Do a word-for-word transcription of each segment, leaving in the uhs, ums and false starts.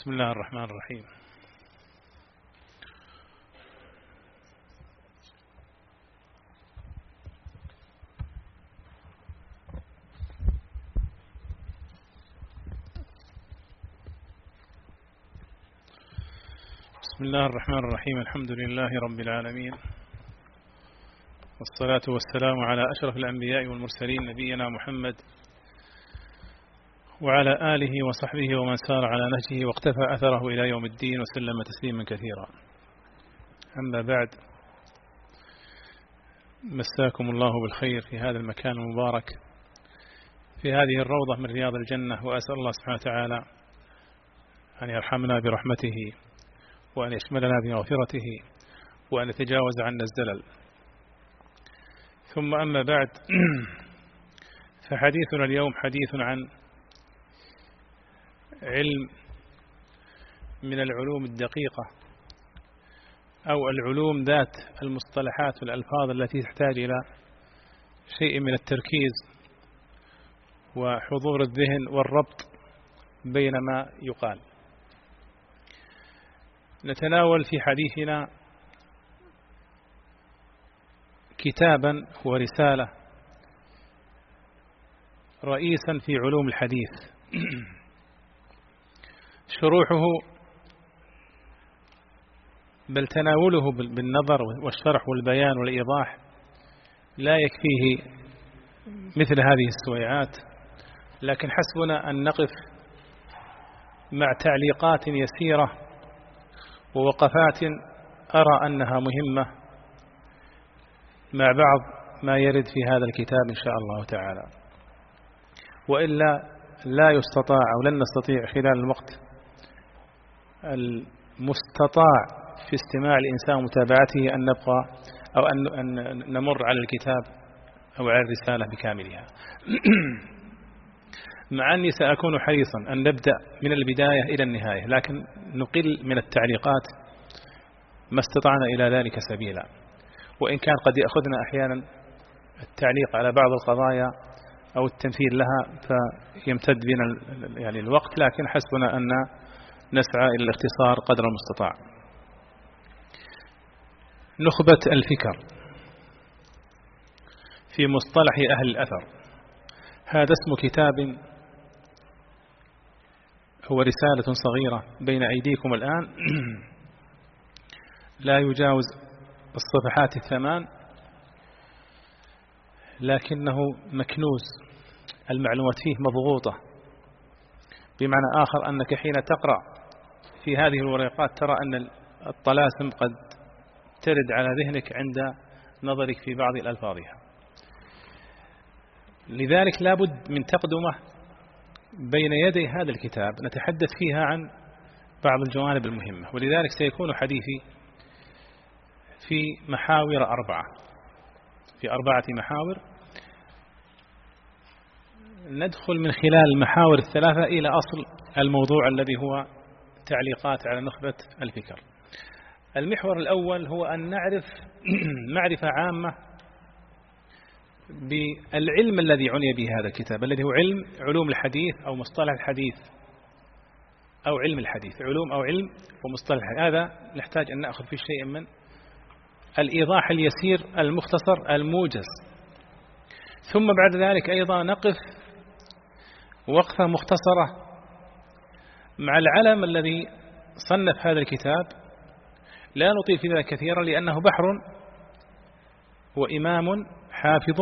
بسم الله الرحمن الرحيم. بسم الله الرحمن الرحيم. الحمد لله رب العالمين، والصلاة والسلام على أشرف الأنبياء والمرسلين نبينا محمد وعلى آله وصحبه ومن سار على نهجه واقتفى أثره إلى يوم الدين وسلم تسليما كثيرا. أما بعد، مساكم الله بالخير في هذا المكان المبارك، في هذه الروضة من رياض الجنة، وأسأل الله سبحانه وتعالى أن يرحمنا برحمته وأن يشملنا بمغفرته وأن يتجاوز عنا الزلل. ثم أما بعد، فحديثنا اليوم حديث عن علم من العلوم الدقيقة أو العلوم ذات المصطلحات والألفاظ التي تحتاج إلى شيء من التركيز وحضور الذهن والربط بين ما يقال. نتناول في حديثنا كتابا ورسالة رئيسا في علوم الحديث، شروحه بل تناوله بالنظر والشرح والبيان والإيضاح لا يكفيه مثل هذه السويعات، لكن حسبنا أن نقف مع تعليقات يسيرة ووقفات أرى أنها مهمة مع بعض ما يرد في هذا الكتاب إن شاء الله تعالى، وإلا لا يستطاع أو لن نستطيع خلال الوقت المستطاع في استماع الإنسان ومتابعته أن نبقى أو أن نمر على الكتاب أو على الرسالة بكاملها. مع أني سأكون حريصا أن نبدأ من البداية إلى النهاية، لكن نقل من التعليقات ما استطعنا إلى ذلك سبيلا، وإن كان قد يأخذنا أحيانا التعليق على بعض القضايا أو التمثيل لها فيمتد بنا يعني الوقت، لكن حسبنا أن نسعى إلى الاختصار قدر المستطاع. نخبة الفكر في مصطلح أهل الأثر، هذا اسم كتاب هو رسالة صغيرة بين أيديكم الآن، لا يجاوز الصفحات الثمان، لكنه مكنوز، المعلومات فيه مضغوطة، بمعنى آخر أنك حين تقرأ في هذه الورقات ترى أن الطلاسم قد ترد على ذهنك عند نظرك في بعض الألفاظها، لذلك لابد من تقدمة بين يدي هذا الكتاب نتحدث فيها عن بعض الجوانب المهمة، ولذلك سيكون حديثي في محاور أربعة في أربعة محاور، ندخل من خلال المحاور الثلاثة إلى أصل الموضوع الذي هو تعليقات على نخبة الفكر. المحور الأول هو أن نعرف معرفة عامة بالعلم الذي عني به هذا الكتاب، الذي هو علم علوم الحديث أو مصطلح الحديث أو علم الحديث، علوم أو علم ومصطلح. هذا نحتاج أن نأخذ فيه شيء من الإيضاح اليسير المختصر الموجز، ثم بعد ذلك أيضا نقف وقفة مختصرة مع العلم الذي صنف هذا الكتاب. لا نطيل في ذلك كثيرا لأنه بحر وإمام حافظ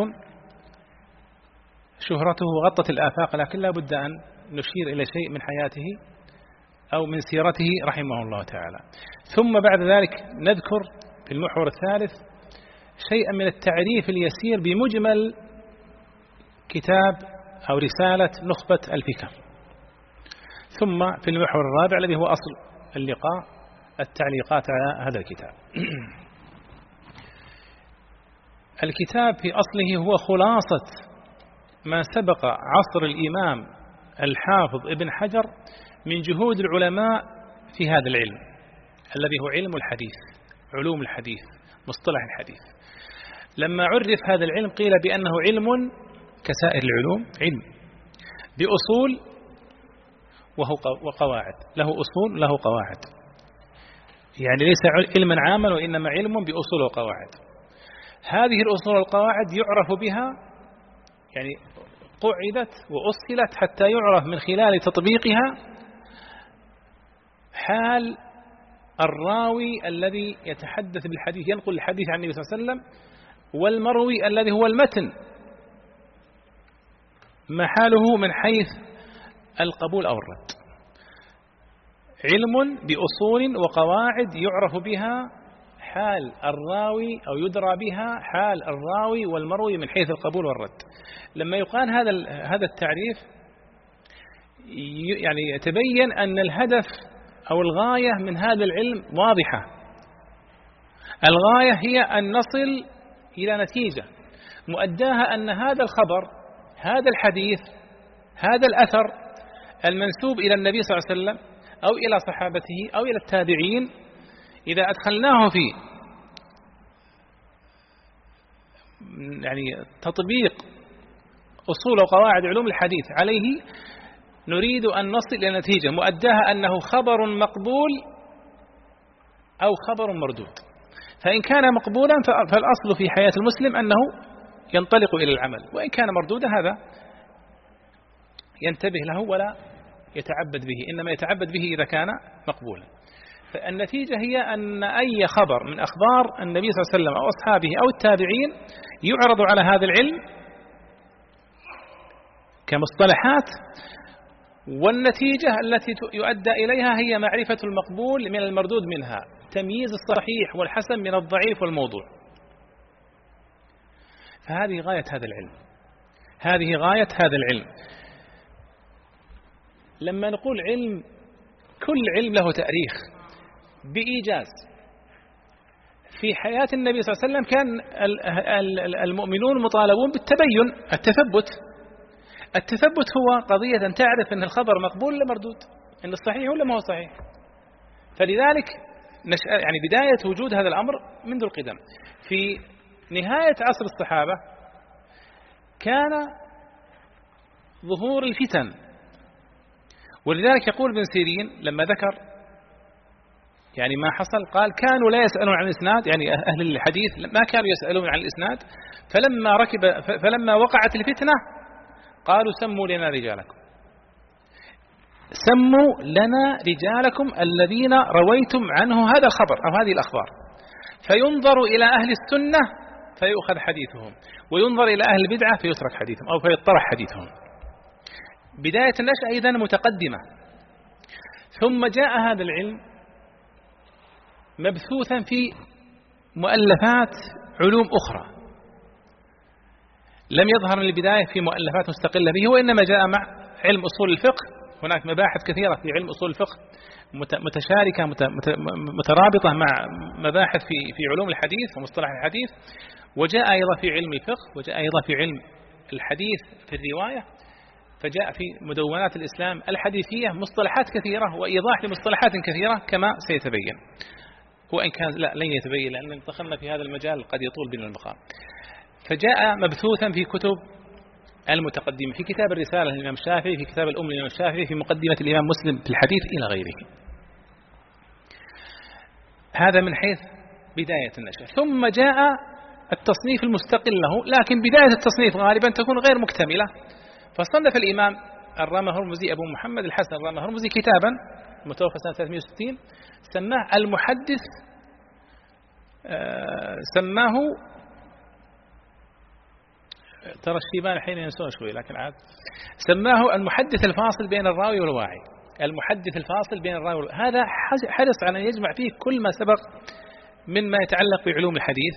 شهرته غطت الآفاق، لكن لا بد أن نشير إلى شيء من حياته أو من سيرته رحمه الله تعالى. ثم بعد ذلك نذكر في المحور الثالث شيئا من التعريف اليسير بمجمل كتاب أو رسالة نخبة الفكر. ثم في المحور الرابع الذي هو أصل اللقاء التعليقات على هذا الكتاب. الكتاب في أصله هو خلاصة ما سبق عصر الإمام الحافظ ابن حجر من جهود العلماء في هذا العلم الذي هو علم الحديث، علوم الحديث، مصطلح الحديث. لما عرف هذا العلم قيل بأنه علم كسائر العلوم، علم بأصول وهو وقواعد، له أصول له قواعد، يعني ليس علما عاما وإنما علم بأصول وقواعد. هذه الأصول والقواعد يعرف بها، يعني قعدت وأصلت حتى يعرف من خلال تطبيقها حال الراوي الذي يتحدث بالحديث، ينقل الحديث عن النبي صلى الله عليه وسلم، والمروي الذي هو المتن، ما حاله من حيث القبول أو الرد. علم بأصول وقواعد يعرف بها حال الراوي أو يدرى بها حال الراوي والمروي من حيث القبول والرد. لما يقال هذا هذا التعريف يعني يتبين أن الهدف أو الغاية من هذا العلم واضحة. الغاية هي أن نصل إلى نتيجة مؤداها أن هذا الخبر، هذا الحديث، هذا الأثر المنسوب إلى النبي صلى الله عليه وسلم أو إلى صحابته أو إلى التابعين، إذا أدخلناه في يعني تطبيق أصول وقواعد علوم الحديث عليه، نريد أن نصل إلى نتيجة مؤداها أنه خبر مقبول أو خبر مردود. فإن كان مقبولا فالأصل في حياة المسلم أنه ينطلق إلى العمل، وإن كان مردودا هذا ينتبه له ولا يتعبد به، إنما يتعبد به إذا كان مقبولا. فالنتيجة هي أن أي خبر من أخبار النبي صلى الله عليه وسلم أو أصحابه أو التابعين يعرض على هذا العلم كمصطلحات، والنتيجة التي يؤدى إليها هي معرفة المقبول من المردود منها، تمييز الصحيح والحسن من الضعيف والموضوع. فهذه غاية هذا العلم، هذه غاية هذا العلم. لما نقول علم، كل علم له تاريخ بإيجاز. في حياة النبي صلى الله عليه وسلم كان المؤمنون مطالبون بالتبين، التثبت. التثبت هو قضية أن تعرف أن الخبر مقبول ولا مردود، أن الصحيح ولا ما هو صحيح. فلذلك يعني بداية وجود هذا الأمر منذ القدم. في نهاية عصر الصحابة كان ظهور الفتن، ولذلك يقول ابن سيرين لما ذكر يعني ما حصل، قال كانوا لا يسألون عن الإسناد، يعني أهل الحديث ما كانوا يسألون عن الإسناد، فلما ركب فلما وقعت الفتنة قالوا سموا لنا رجالكم، سموا لنا رجالكم الذين رويتم عنه هذا الخبر أو هذه الأخبار. فينظر إلى أهل السنة فيؤخذ حديثهم، وينظر إلى أهل البدعة فيترك حديثهم أو فيطرح حديثهم. بداية النشأة إذن متقدمة. ثم جاء هذا العلم مبثوثا في مؤلفات علوم أخرى، لم يظهر من البداية في مؤلفات مستقلة به، وإنما جاء مع علم أصول الفقه. هناك مباحث كثيرة في علم أصول الفقه متشاركة مترابطة مع مباحث في في علوم الحديث ومصطلح الحديث، وجاء أيضا في علم الفقه، وجاء أيضا في علم الحديث في الرواية. فجاء في مدونات الإسلام الحديثية مصطلحات كثيرة وإيضاح لمصطلحات كثيرة كما سيتبين، وإن كان لا لن يتبين لأن دخلنا في هذا المجال قد يطول بنا المقام. فجاء مبثوثا في كتب المتقدمة، في كتاب الرسالة للإمام الشافعي، في كتاب الأم للإمام الشافعي، في مقدمة الإمام مسلم في الحديث إلى غيره. هذا من حيث بداية النشأة. ثم جاء التصنيف المستقل له، لكن بداية التصنيف غالبا تكون غير مكتملة. فصنف الإمام الرامة هرمزي أبو محمد الحسن الرامة هرمزي كتابا متوفى سنة ثلاثمائة وستين سماه المحدث، آه سماه ترى الشيبان حين ينسون شوي لكن عاد سماه المحدث الفاصل بين الراوي والواعي. المحدث الفاصل بين الراوي والواعي. هذا حرص على أن يجمع فيه كل ما سبق مما يتعلق بعلوم الحديث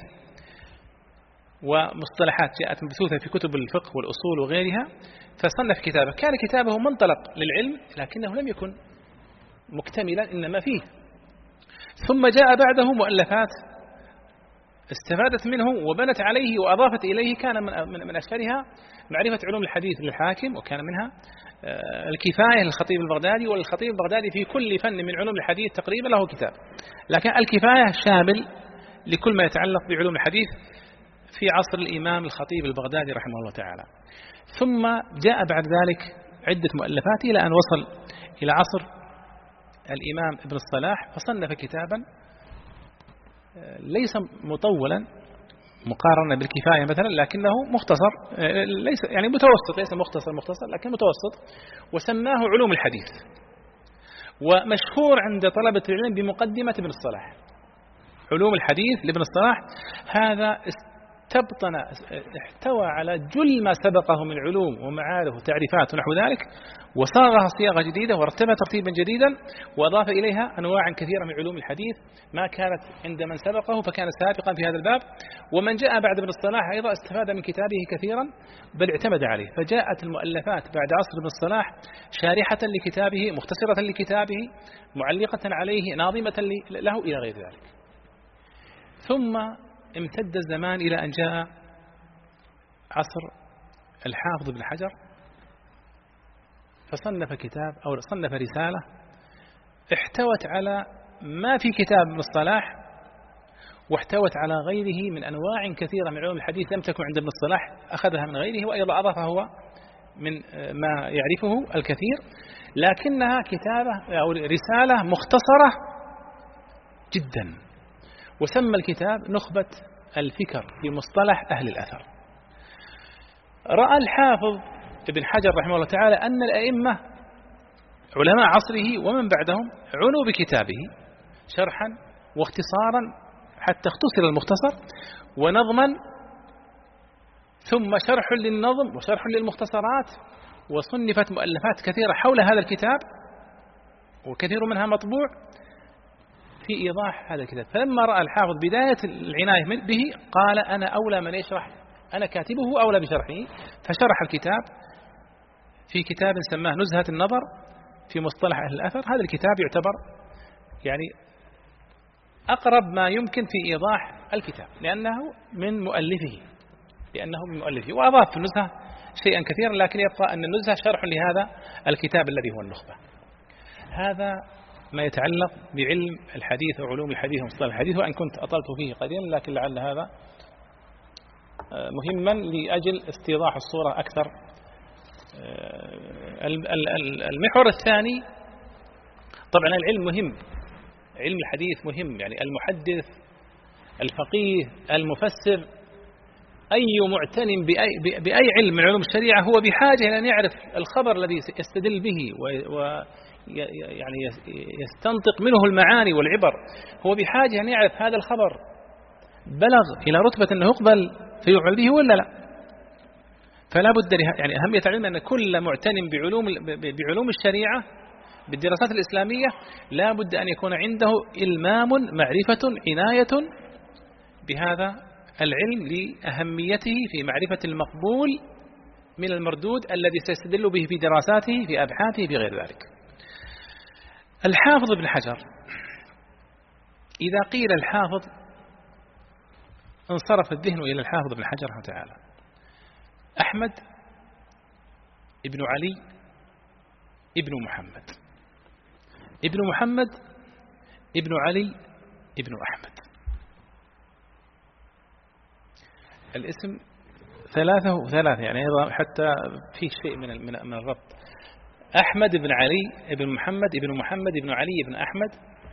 ومصطلحات جاءت مبثوثة في كتب الفقه والأصول وغيرها، فصنف كتابه. كان كتابه منطلق للعلم لكنه لم يكن مكتملا إنما فيه. ثم جاء بعده مؤلفات استفادت منه وبنت عليه وأضافت إليه. كان من من أشهرها معرفة علوم الحديث للحاكم، وكان منها الكفاية للخطيب البغدادي، والخطيب البغدادي في كل فن من علوم الحديث تقريبا له كتاب، لكن الكفاية شامل لكل ما يتعلق بعلوم الحديث في عصر الإمام الخطيب البغدادي رحمه الله تعالى. ثم جاء بعد ذلك عدة مؤلفات إلى أن وصل إلى عصر الإمام ابن الصلاح فصنف كتابا ليس مطولا مقارنة بالكفاية مثلا، لكنه مختصر، ليس يعني متوسط، ليس مختصر مختصر لكن متوسط، وسماه علوم الحديث، ومشهور عند طلبة العلم بمقدمة ابن الصلاح. علوم الحديث لابن الصلاح هذا استبطن احتوى على جل ما سبقه من علوم ومعارف وتعريفات ونحو ذلك، وصاغها صياغة جديدة ورتبها ترتيبا جديدا، وأضاف إليها أنواعا كثيرة من علوم الحديث ما كانت عند من سبقه، فكان سابقا في هذا الباب. ومن جاء بعد ابن الصلاح أيضا استفاد من كتابه كثيرا بل اعتمد عليه، فجاءت المؤلفات بعد عصر ابن الصلاح شارحة لكتابه، مختصرة لكتابه، معلقة عليه، ناظمة له إلى غير ذلك. ثم امتد الزمان إلى أن جاء عصر الحافظ بن حجر، فصنف كتاب أو صنف رسالة احتوت على ما في كتاب ابن الصلاح، واحتوت على غيره من أنواع كثيرة من علوم الحديث لم تكن عند ابن الصلاح، أخذها من غيره وأيضا أضافها هو من ما يعرفه الكثير، لكنها كتابة أو رسالة مختصرة جدا، وسمى الكتاب نخبة الفكر في مصطلح أهل الأثر. رأى الحافظ ابن حجر رحمه الله تعالى أن الأئمة علماء عصره ومن بعدهم عنوا بكتابه شرحا واختصارا حتى اختصر المختصر ونظما، ثم شرح للنظم وشرح للمختصرات، وصنفت مؤلفات كثيرة حول هذا الكتاب وكثير منها مطبوع في إيضاح هذا الكتاب. فلما رأى الحافظ بداية العناية به قال أنا أولى من يشرح، أنا كاتبه أولى بشرحه، فشرح الكتاب في كتاب سماه نزهة النظر في مصطلح أهل الأثر. هذا الكتاب يعتبر يعني أقرب ما يمكن في إيضاح الكتاب لأنه من مؤلفه لأنه من مؤلفه وأضاف في النزهة شيئا كثيرا، لكن يبقى أن النزهة شرح لهذا الكتاب الذي هو النخبة. هذا ما يتعلق بعلم الحديث وعلوم الحديث ومصطلح الحديث، وأن كنت أطلت فيه قليلا لكن لعل هذا مهما لأجل استيضاح الصورة أكثر. المحور الثاني طبعا العلم مهم، علم الحديث مهم، يعني المحدث الفقيه المفسر أي معتن بأي, بأي علم من علوم الشريعة هو بحاجة إلى أن يعرف الخبر الذي يستدل به و يعني يستنطق منه المعاني والعبر، هو بحاجة أن يعرف هذا الخبر بلغ إلى رتبة أنه يقبل فيعمل به ولا لا. فلا بد يعني أهمية العلم أن كل معتن بعلوم بعلوم الشريعة بالدراسات الإسلامية لا بد أن يكون عنده إلمام معرفة عناية بهذا العلم لأهميته في معرفة المقبول من المردود الذي سيستدل به في دراساته في أبحاثه بغير ذلك. الحافظ ابن حجر إذا قيل الحافظ انصرف الذهن إلى الحافظ ابن حجر رحمه تعالى أحمد ابن علي ابن محمد ابن محمد ابن علي ابن أحمد. الاسم ثلاثة وثلاثة يعني أيضا حتى في شيء من من الربط. أحمد بن علي بن محمد بن محمد بن علي بن أحمد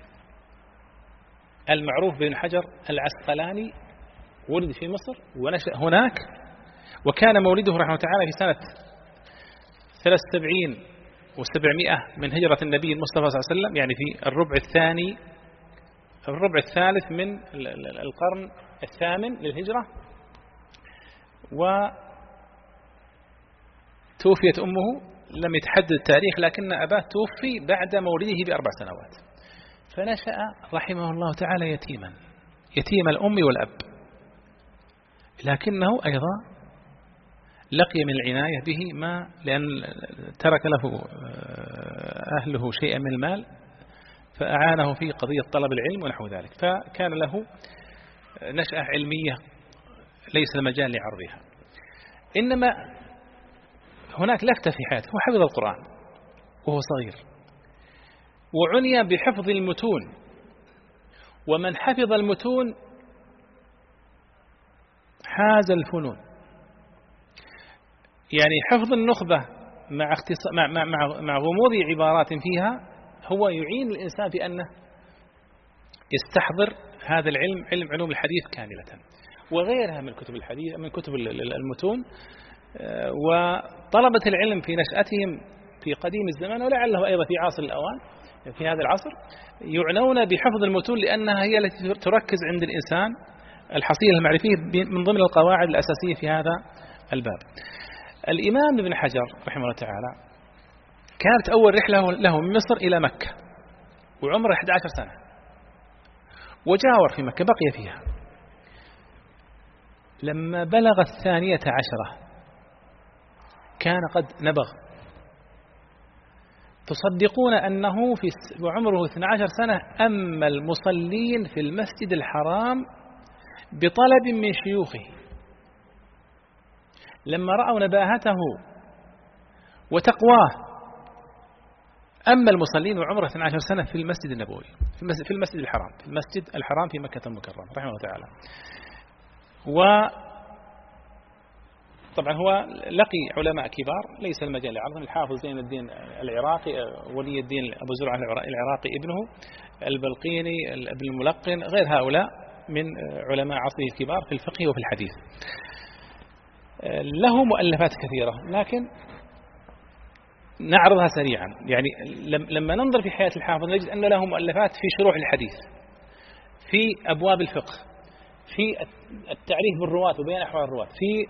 المعروف بن حجر العسقلاني، ولد في مصر ونشأ هناك، وكان مولده رحمه تعالى في سنة ثلاث وسبعين وسبعمائة من هجرة النبي المصطفى صلى الله عليه وسلم، يعني في الربع الثاني الربع الثالث من القرن الثامن للهجرة. وتوفيت أمه لم يتحدد التاريخ، لكن أباه توفي بعد مولده بأربع سنوات، فنشأ رحمه الله تعالى يتيما يتيم الأم والأب، لكنه أيضا لقي من العناية به ما لأن ترك له أهله شيئا من المال فأعانه في قضية طلب العلم ونحو ذلك، فكان له نشأة علمية ليس المجال لعرضها. إنما هناك لفتة في حياته، هو حفظ القرآن وهو صغير، وعني بحفظ المتون، ومن حفظ المتون حاز الفنون. يعني حفظ النخبة مع اختص... مع مع مع, مع غموض عبارات فيها هو يعين الإنسان بأنه يستحضر هذا العلم، علم علوم الحديث كاملة، وغيرها من كتب الحديث من كتب المتون. وطلبة العلم في نشأتهم في قديم الزمان ولعله أيضا في عصر الأوان في هذا العصر يعنون بحفظ المتون، لأنها هي التي تركز عند الإنسان الحصيلة المعرفية من ضمن القواعد الأساسية في هذا الباب. الإمام ابن حجر رحمه الله تعالى كانت أول رحلة له من مصر إلى مكة وعمره أحد عشر سنة، وجاور في مكة بقي فيها. لما بلغ الثانية عشرة كان قد نبغ. تصدقون أنه في وعمره اثنتي عشرة سنة أما المصلين في المسجد الحرام بطلب من شيوخه، لما رأوا نباهته وتقواه أما المصلين وعمره اثنتي عشرة سنة في المسجد النبوي في المسجد, في المسجد الحرام في المسجد الحرام في مكة المكرمة رحمه الله تعالى. وطبعا هو لقي علماء كبار ليس المجال لعرضهم، الحافظ زين الدين العراقي، ولي الدين أبو زرعة العراقي ابنه، البلقيني، ابن الملقن، غير هؤلاء من علماء عصره الكبار في الفقه وفي الحديث. له مؤلفات كثيرة لكن نعرضها سريعا. يعني لما ننظر في حياة الحافظ نجد أن له مؤلفات في شروح الحديث، في أبواب الفقه، في التعريف بالرواة وبيان أحوال الرواة، في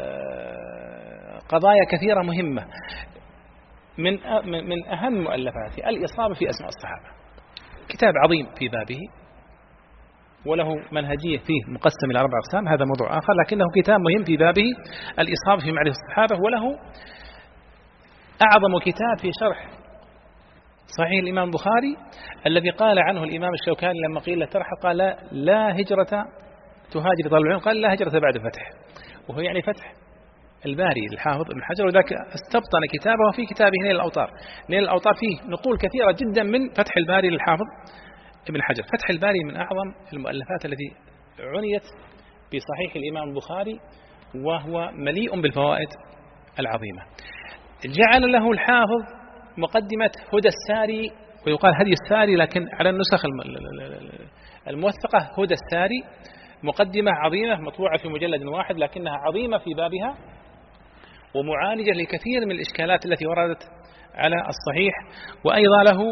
قضايا كثيرة مهمة. من من أهم مؤلفاته الإصابة في أسماء الصحابة، كتاب عظيم في بابه وله منهجية فيه مقسم إلى أربع أقسام، هذا موضوع آخر، لكنه كتاب مهم في بابه الإصابة في معرفة الصحابة. وله أعظم كتاب في شرح صحيح الإمام البخاري الذي قال عنه الإمام الشوكاني لما قيل له ترحل قال لا, لا هجرة تهاجر طالب العلم، قال لا هجرة بعد فتح، وهو يعني فتح الباري الحافظ ابن حجر، وذاك استبطن كتابه في كتابه نيل الأوطار. نيل الأوطار فيه نقول كثيرة جدا من فتح الباري للحافظ ابن حجر. فتح الباري من أعظم المؤلفات التي عنيت بصحيح الإمام البخاري، وهو مليء بالفوائد العظيمة. جعل له الحافظ مقدمة هدى الساري، ويقال هدي الساري لكن على النسخ الموثقة هدى الساري، مقدمة عظيمة مطبوعة في مجلد واحد لكنها عظيمة في بابها ومعالجة لكثير من الإشكالات التي وردت على الصحيح. وأيضا له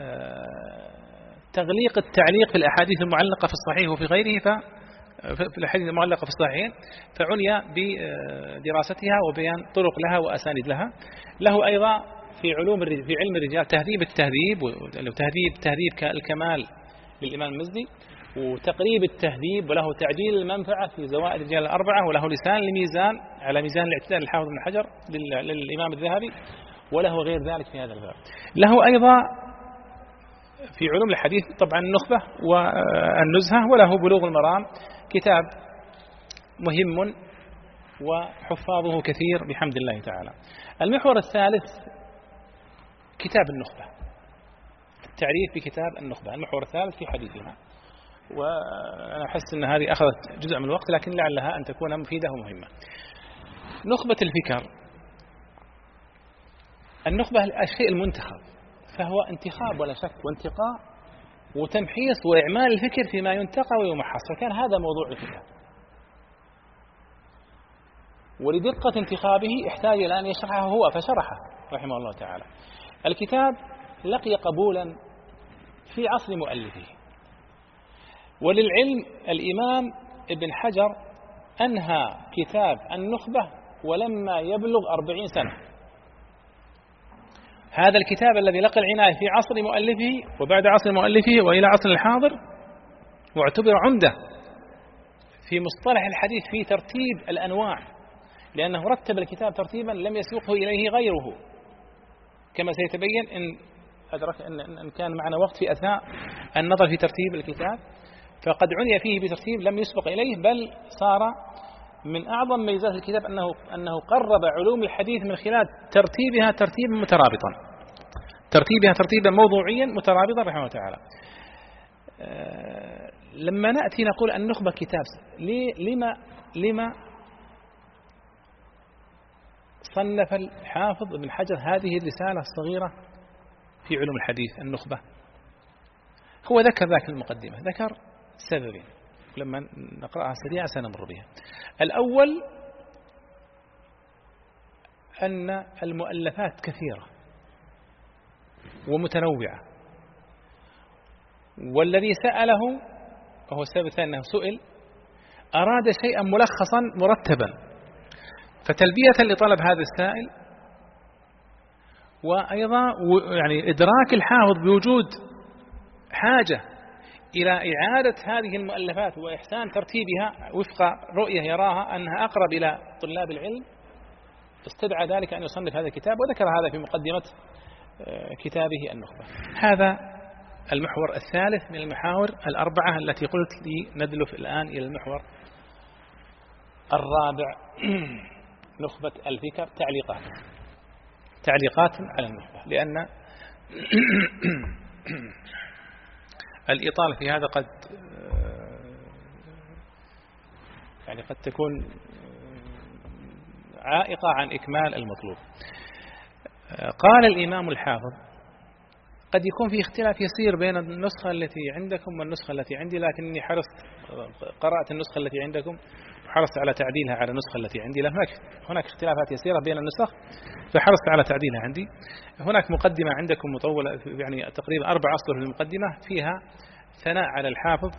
تغليق التعليق في الأحاديث المعلقة في الصحيح وفي غيره، في الأحاديث المعلقة في الصحيحين، فعني بدراستها وبيان طرق لها وأسانيد لها. له أيضا في علوم في علم الرجال تهذيب التهذيب، وتهذيب تهذيب الكمال للإمام المزدي، وتقريب التهذيب، وله تعجيل المنفعة في زوائد الرجال الأربعة، وله لسان الميزان على ميزان الاعتدال للحافظ بن حجر للإمام الذهبي، وله غير ذلك في هذا الباب. له أيضا في علوم الحديث طبعا النخبة والنزهة، وله بلوغ المرام، كتاب مهم وحفاظه كثير بحمد الله تعالى. المحور الثالث كتاب النخبة، التعريف بكتاب النخبة، المحور الثالث في حديثنا. وأنا أحس أن هذه أخذت جزء من الوقت لكن لعلها أن تكون مفيدة ومهمة. نخبة الفكر، النخبة الشيء المنتخب، فهو انتخاب ولا شك وانتقاء وتمحيص وإعمال الفكر فيما ينتقى ويمحص، فكان هذا موضوع الكتاب. ولدقة انتخابه احتاج إلى أن يشرحه هو فشرحه رحمه الله تعالى. الكتاب لقي قبولا في عصر مؤلفه. وللعلم الإمام ابن حجر أنهى كتاب النخبة ولما يبلغ أربعين سنة. هذا الكتاب الذي لقى العناية في عصر مؤلفه وبعد عصر مؤلفه وإلى عصر الحاضر، واعتبر عمدة في مصطلح الحديث في ترتيب الأنواع، لأنه رتب الكتاب ترتيبا لم يسوقه إليه غيره، كما سيتبين إن أدرك أن كان معنا وقت في أثناء النظر في ترتيب الكتاب، فقد عني فيه بترتيب لم يسبق إليه، بل صار من أعظم ميزات الكتاب أنه أنه قرب علوم الحديث من خلال ترتيبها ترتيبا مترابطا، ترتيبها ترتيبا موضوعيا مترابطا رحمه الله تعالى. أه لما نأتي نقول النخبة كتاب، لما لما صنف الحافظ ابن حجر هذه الرسالة الصغيرة في علوم الحديث النخبة؟ هو ذكر ذاك المقدمة، ذكر سببين لما نقرأها سريعا سنمر بها. الأول أن المؤلفات كثيرة ومتنوعة، والذي سأله وهو السبب الثاني أنه سئل أراد شيئا ملخصا مرتبا، فتلبية لطلب هذا السائل وأيضا يعني إدراك الحافظ بوجود حاجة إلى إعادة هذه المؤلفات وإحسان ترتيبها وفق رؤية يراها أنها أقرب إلى طلاب العلم، استدعى ذلك أن يصنف هذا الكتاب، وذكر هذا في مقدمة كتابه النخبة. هذا المحور الثالث من المحاور الأربعة التي قلت لي ندلف الآن إلى المحور الرابع نخبة الفكر، تعليقات تعليقات على النخبة، لأن الإطالة في هذا قد يعني قد تكون عائقة عن إكمال المطلوب. قال الإمام الحافظ قد يكون في اختلاف يسير بين النسخة التي عندكم والنسخة التي عندي، لكنني حرصت قرأت النسخة التي عندكم وحرصت على تعديلها على النسخة التي عندي، لأن هناك هناك اختلافات يسيرة بين النسخ فحرصت على تعديلها عندي. هناك مقدمة عندكم مطولة يعني تقريبا أربع أسطر في المقدمة، فيها ثناء على الحافظ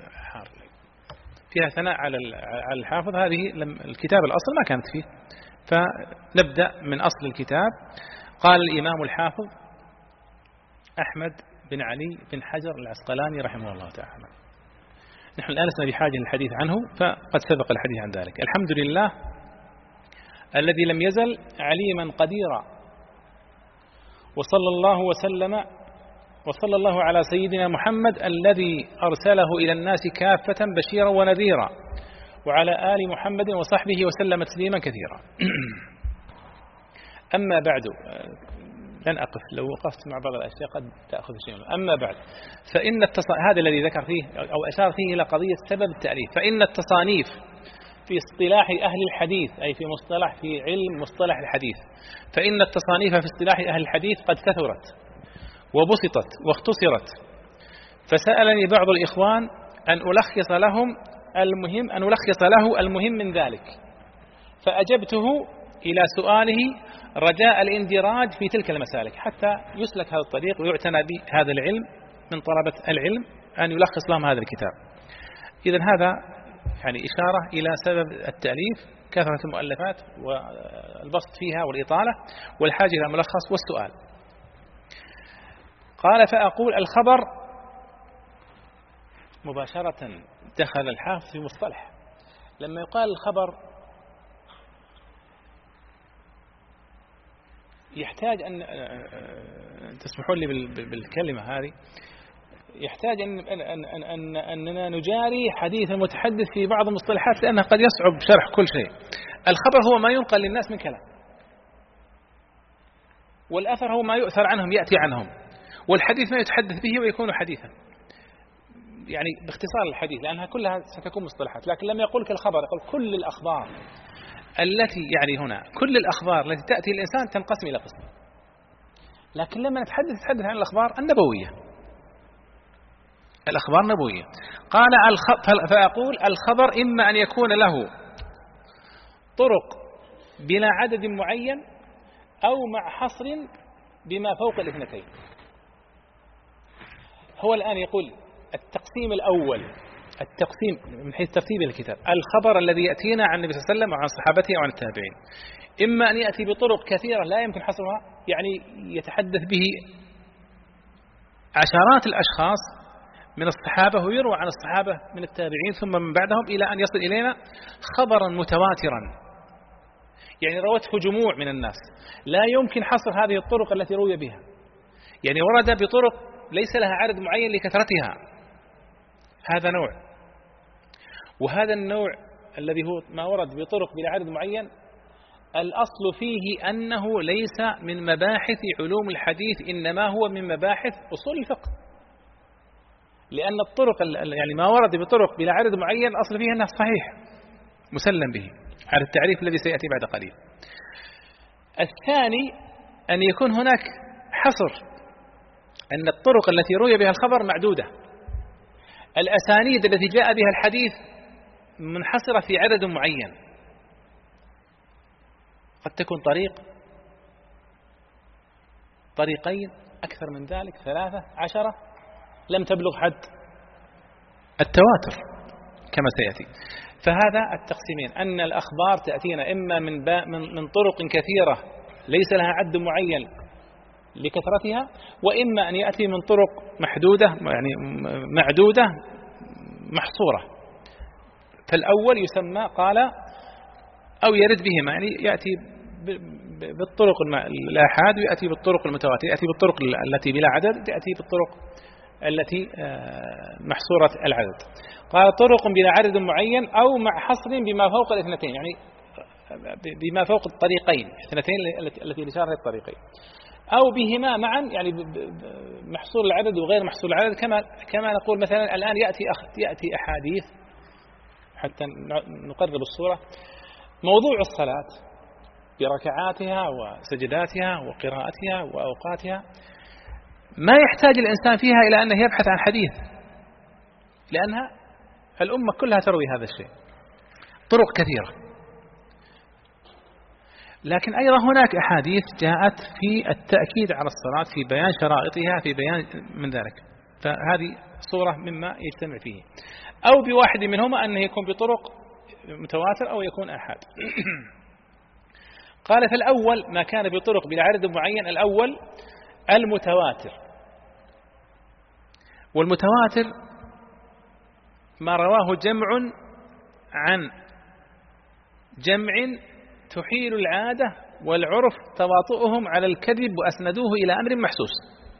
فيها ثناء على الحافظ. هذه الكتاب الأصل ما كانت فيه، فنبدأ من أصل الكتاب. قال الإمام الحافظ أحمد بن علي بن حجر العسقلاني رحمه الله تعالى. نحن الآن لسنا بحاجة للحديث عنه، فقد سبق الحديث عن ذلك. الحمد لله الذي لم يزل عليما قديرا، وصلى الله وسلم وصلى الله على سيدنا محمد الذي أرسله إلى الناس كافة بشيرا ونذيرا، وعلى آل محمد وصحبه وسلم تسليما كثيرا. أما بعد، لن أقف، لو وقفت مع بعض الأشياء قد تأخذ شيئا. أما بعد، فإن التص... هذا الذي ذكر فيه أو أشار فيه إلى قضية سبب التأليف. فإن التصانيف في اصطلاح أهل الحديث، أي في مصطلح في علم مصطلح الحديث، فإن التصانيف في اصطلاح أهل الحديث قد كثرت وبسطت واختصرت. فسألني بعض الإخوان أن ألخص لهم المهم أن ألخص له المهم من ذلك، فأجبته إلى سؤاله رجاء الاندراج في تلك المسالك حتى يسلك هذا الطريق ويعتنى بهذا العلم من طلبة العلم، أن يلخص لهم هذا الكتاب. إذن هذا يعني إشارة إلى سبب التأليف، كثرة المؤلفات والبسط فيها والإطالة والحاجة إلى ملخص والسؤال. قال فأقول الخبر، مباشرة دخل الحافظ في مصطلح. لما يقال الخبر يحتاج أن تسمحون لي بالكلمة هذه، يحتاج أن أن أن أن أننا نجاري حديث المتحدث في بعض المصطلحات، لأنها قد يصعب شرح كل شيء. الخبر هو ما ينقل للناس من كلام، والأثر هو ما يؤثر عنهم يأتي عنهم، والحديث ما يتحدث به ويكون حديثا. يعني باختصار الحديث، لأنها كلها ستكون مصطلحات. لكن لما يقول كالخبر يقول كل الأخبار التي، يعني هنا كل الأخبار التي تأتي الإنسان تنقسم إلى قسم. لكن لما نتحدث نتحدث عن الأخبار النبوية، الأخبار النبوية. قال فأقول الخبر إما أن يكون له طرق بلا عدد معين، أو مع حصر بما فوق الاثنتين. هو الآن يقول التقسيم الأول، التقسيم من حيث ترتيب الكتاب، الخبر الذي يأتينا عن النبي صلى الله عليه وسلم وعن صحابته وعن التابعين، إما أن يأتي بطرق كثيرة لا يمكن حصرها، يعني يتحدث به عشرات الأشخاص من الصحابة ويروى عن الصحابة من التابعين ثم من بعدهم إلى أن يصل إلينا خبرا متواترا، يعني روته جموع من الناس، لا يمكن حصر هذه الطرق التي روي بها. يعني ورد بطرق ليس لها عدد معين لكثرتها، هذا نوع. وهذا النوع الذي هو ما ورد بطرق بلا عدد معين، الأصل فيه أنه ليس من مباحث علوم الحديث، إنما هو من مباحث أصول الفقه. لأن الطرق يعني ما ورد بطرق بلا عدد معين الأصل فيه أنه صحيح مسلم به على التعريف الذي سيأتي بعد قليل. الثاني أن يكون هناك حصر، أن الطرق التي روي بها الخبر معدودة، الأسانيد التي جاء بها الحديث منحصرة في عدد معين، قد تكون طريق، طريقين، أكثر من ذلك، ثلاثة، عشرة، لم تبلغ حد التواتر كما سيأتي. فهذا التقسيمين، أن الأخبار تأتينا إما من, من طرق كثيرة ليس لها عد معين لكثرتها، وإما أن يأتي من طرق محدودة يعني معدودة محصورة. فالأول يسمى قال أو يرد بهما، يعني يأتي بالطرق الآحاد ويأتي بالطرق المتواترة، يأتي بالطرق التي بلا عدد، يأتي بالطرق التي محصورة العدد. قال طرق بلا عدد معين أو مع حصر بما فوق الاثنتين، يعني بما فوق الطريقين اثنتين التي لشارها الطريقين، أو بهما معا، يعني محصور العدد وغير محصور العدد. كما كما نقول مثلا الآن يأتي يأتي أحاديث حتى نقرب الصورة، موضوع الصلاة بركعاتها وسجداتها وقراءتها وأوقاتها، ما يحتاج الإنسان فيها إلى أنه يبحث عن حديث، لأنها الأمة كلها تروي هذا الشيء، طرق كثيرة. لكن أيضا هناك أحاديث جاءت في التأكيد على الصلاة، في بيان شرائطها، في بيان من ذلك، فهذه صورة مما يجتمع فيه. أو بواحد منهما أنه يكون بطرق متواتر أو يكون أحد. قال فالأول ما كان بطرق بلا عدد معين، الأول المتواتر. والمتواتر ما رواه جمع عن جمع تحيل العادة والعرف تواطؤهم على الكذب وأسندوه إلى أمر محسوس.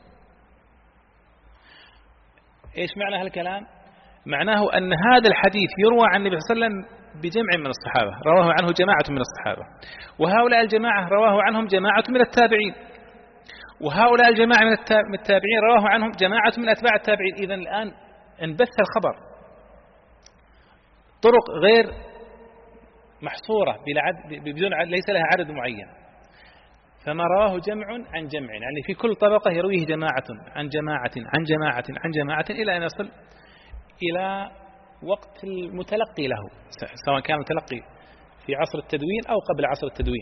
إيش معنى هالكلام؟ معناه أن هذا الحديث يروى عن النبي صلى الله عليه وسلم بجمع من الصحابة، رواه عنه جماعة من الصحابة، وهؤلاء الجماعة رواه عنهم جماعة من التابعين، وهؤلاء الجماعة من التابعين رواه عنهم جماعة من أتباع التابعين. إذن الآن انبث الخبر طرق غير محصورة بلا عد، بدون عد، ليس لها عدد معين. فما رواه جمع عن جمع، يعني في كل طبقة يرويه جماعة عن جماعة عن جماعة عن جماعة إلى أن يصل إلى وقت المتلقي له، سواء كان متلقي في عصر التدوين أو قبل عصر التدوين.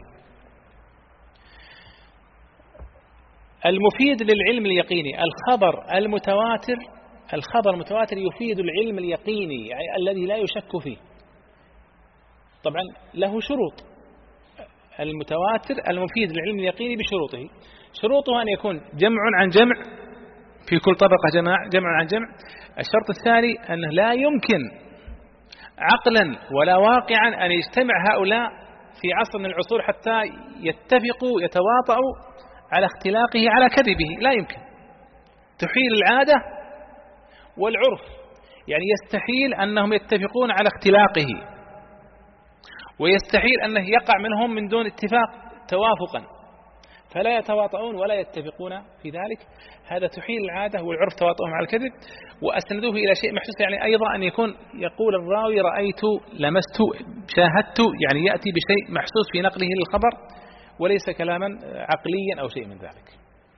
المفيد للعلم اليقيني، الخبر المتواتر، الخبر المتواتر يفيد العلم اليقيني، يعني الذي لا يشك فيه. طبعا له شروط، المتواتر المفيد للعلم اليقيني بشروطه. شروطه أن يكون جمع عن جمع، في كل طبقة جمع جمع عن جمع. الشرط الثاني أنه لا يمكن عقلا ولا واقعا أن يجتمع هؤلاء في عصر من العصور حتى يتفقوا يتواطؤوا على اختلاقه على كذبه، لا يمكن. تحيل العادة والعرف، يعني يستحيل أنهم يتفقون على اختلاقه، ويستحيل أنه يقع منهم من دون اتفاق توافقا، فلا يتواطؤون ولا يتفقون في ذلك. هذا تحيل العادة والعرف تواطؤهم على الكذب، وأسندوه إلى شيء محسوس، يعني أيضا أن يكون يقول الراوي رأيت لمست شاهدت، يعني يأتي بشيء محسوس في نقله للخبر وليس كلاما عقليا أو شيء من ذلك.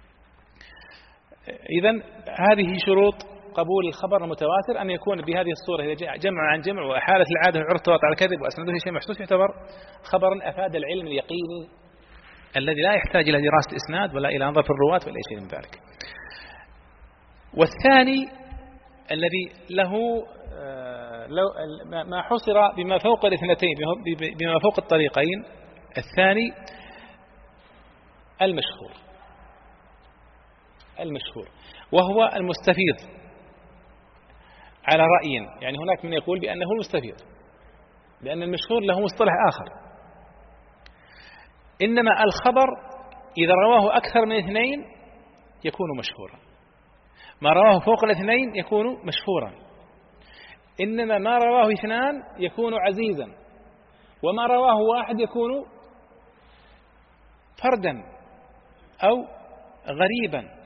إذن هذه شروط قبول الخبر المتواتر، أن يكون بهذه الصورة إذا جاء جمع عن جمع وأحالة العادة والعرف تواطؤ على الكذب وأسنده شيء محسوس، يعتبر خبرا أفاد العلم اليقيني الذي لا يحتاج إلى دراسة إسناد ولا إلى نظر في الرواة ولا شيء من ذلك. والثاني الذي له ما حصر بما فوق الاثنتين، بما فوق الطريقين، الثاني المشهور. المشهور وهو المستفيض على رأي، يعني هناك من يقول بأنه المستفيض، لأن المشهور له مصطلح آخر. إنما الخبر إذا رواه أكثر من اثنين يكون مشهورا، ما رواه فوق الاثنين يكون مشهورا، إنما ما رواه اثنان يكون عزيزا، وما رواه واحد يكون فردا أو غريبا.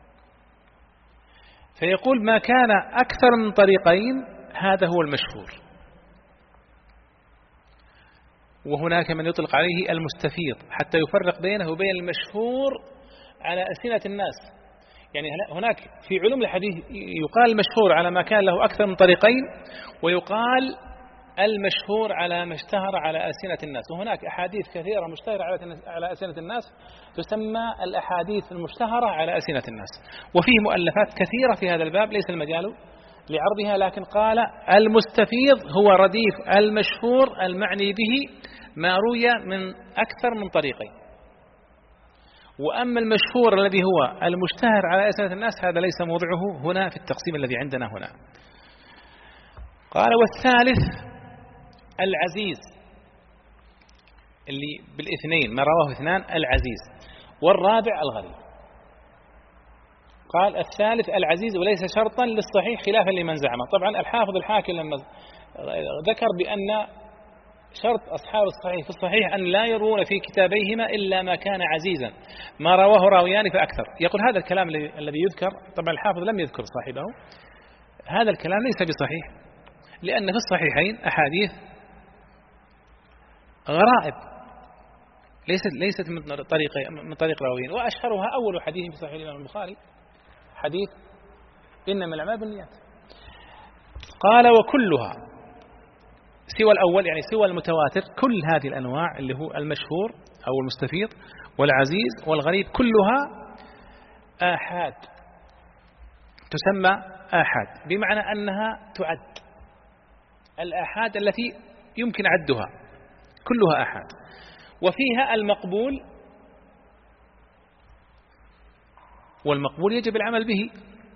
فيقول ما كان أكثر من طريقين هذا هو المشهور. وهناك من يطلق عليه المستفيض حتى يفرق بينه وبين المشهور على ألسنة الناس. يعني هناك في علوم الحديث يقال المشهور على ما كان له أكثر من طريقين، ويقال المشهور على ما اشتهر على ألسنة الناس. وهناك أحاديث كثيرة مشتهرة على ألسنة الناس تسمى الأحاديث المشتهرة على ألسنة الناس، وفيه مؤلفات كثيرة في هذا الباب ليس المجال لعرضها، لكن قال المستفيض هو رديف المشهور المعني به ما روي من أكثر من طريقين. وأما المشهور الذي هو المشتهر على ألسنة الناس هذا ليس موضعه هنا في التقسيم الذي عندنا هنا. قال والثالث العزيز اللي بالاثنين ما رواه اثنان العزيز، والرابع الغريب. قال الثالث العزيز وليس شرطا للصحيح خلافا لمن زعمه. طبعا الحافظ الحاكم لما ذكر بأن شرط أصحاب الصحيح في الصحيح أن لا يروون في كتابيهما إلا ما كان عزيزا ما رواه راويان فأكثر. يقول هذا الكلام الذي يذكر، طبعا الحافظ لم يذكر صاحبه، هذا الكلام ليس بصحيح، لأن في الصحيحين أحاديث غرائب ليست ليست من طريق من طريق راويين، وأشهرها أول حديث في صحيح الإمام البخاري حديث إنما الأعمال بالنيات. قال وكلها سوى الأول يعني سوى المتواتر، كل هذه الأنواع اللي هو المشهور أو المستفيض والعزيز والغريب كلها آحاد، تسمى آحاد، بمعنى أنها تعد الآحاد التي يمكن عدها كلها آحاد. وفيها المقبول، والمقبول يجب العمل به،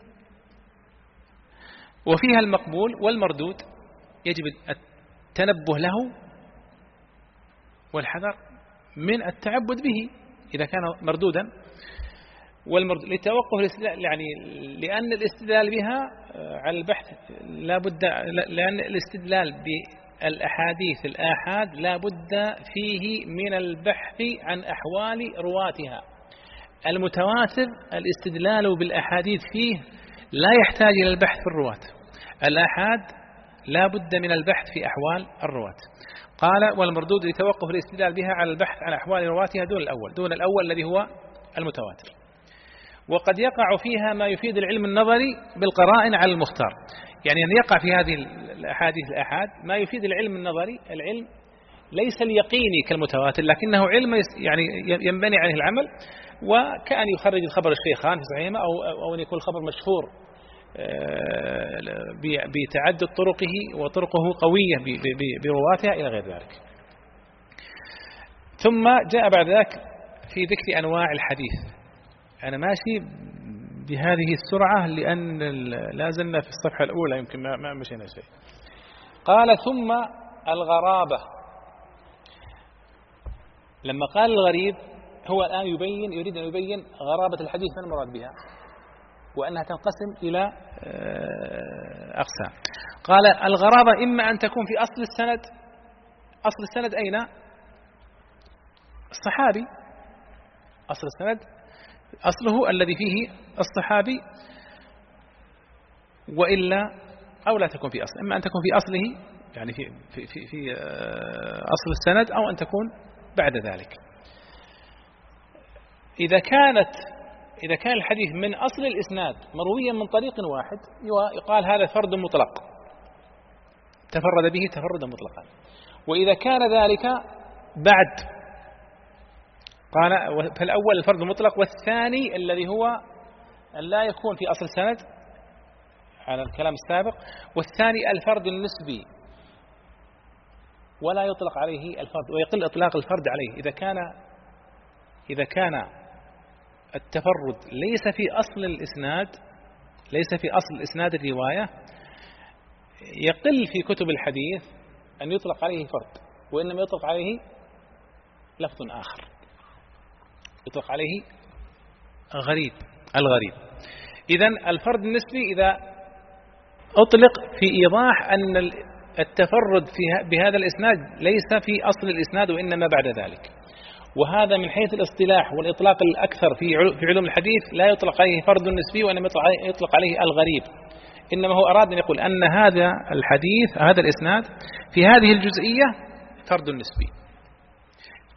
وفيها المقبول والمردود يجب التنبه له والحذر من التعبد به إذا كان مردودا، والمردود لتوقف الاستدلال، يعني لأن الاستدلال بها على البحث لا بد، لأن الاستدلال بالأحاديث الآحاد لا بد فيه من البحث عن أحوال رواتها. المتواتر الاستدلال بالأحاديث فيه لا يحتاج إلى البحث في الرواة، الآحاد لا بد من البحث في أحوال الرواة. قال والمردود لتوقف الاستدلال بها على البحث عن أحوال رواتها دون الأول دون الأول الذي هو المتواتر. وقد يقع فيها ما يفيد العلم النظري بالقرائن على المختار، يعني أن يقع في هذه الأحاديث الآحاد ما يفيد العلم النظري، العلم ليس اليقيني كالمتواتر لكنه علم يعني ينبني عليه العمل، وكأن يخرج الخبر الشيخان في صحيحهما أو أو أن يكون الخبر مشهور بتعدد طرقه وطرقه قوية برواتها إلى غير ذلك. ثم جاء بعد ذلك في ذكر أنواع الحديث. أنا ماشي بهذه السرعة لأن لا زلنا في الصفحة الأولى يمكن ما مشينا شيء. قال ثم الغرابة. لما قال الغريب هو الآن يبين يريد أن يبين غرابة الحديث ما المراد بها، وأنها تنقسم إلى أقسام. قال الغرابة إما أن تكون في أصل السند. أصل السند أين؟ الصحابي. أصل السند أصله الذي فيه الصحابي، وإلا أو لا تكون في أصل، إما أن تكون في أصله يعني في في في, في أصل السند، أو أن تكون بعد ذلك. إذا كانت إذا كان الحديث من أصل الإسناد مرويا من طريق واحد يقال هذا فرد مطلق تفرد به تفردا مطلقا. وإذا كان ذلك بعد، قال فالأول الفرد المطلق، والثاني الذي هو أن لا يكون في أصل السند على الكلام السابق، والثاني الفرد النسبي ولا يطلق عليه الفرد، ويقل إطلاق الفرد عليه. إذا كان إذا كان التفرد ليس في أصل الإسناد، ليس في أصل الإسناد الرواية، يقل في كتب الحديث أن يطلق عليه فرد، وإنما يطلق عليه لفظ آخر، يطلق عليه غريب الغريب. إذن الفرد النسبي إذا أطلق في إيضاح أن التفرد في بهذا الإسناد ليس في أصل الإسناد وإنما بعد ذلك، وهذا من حيث الاصطلاح والإطلاق الأكثر في علوم الحديث لا يطلق عليه فرد نسبي وإنما يطلق عليه الغريب. إنما هو أراد أن يقول أن هذا الحديث هذا الإسناد في هذه الجزئية فرد نسبي،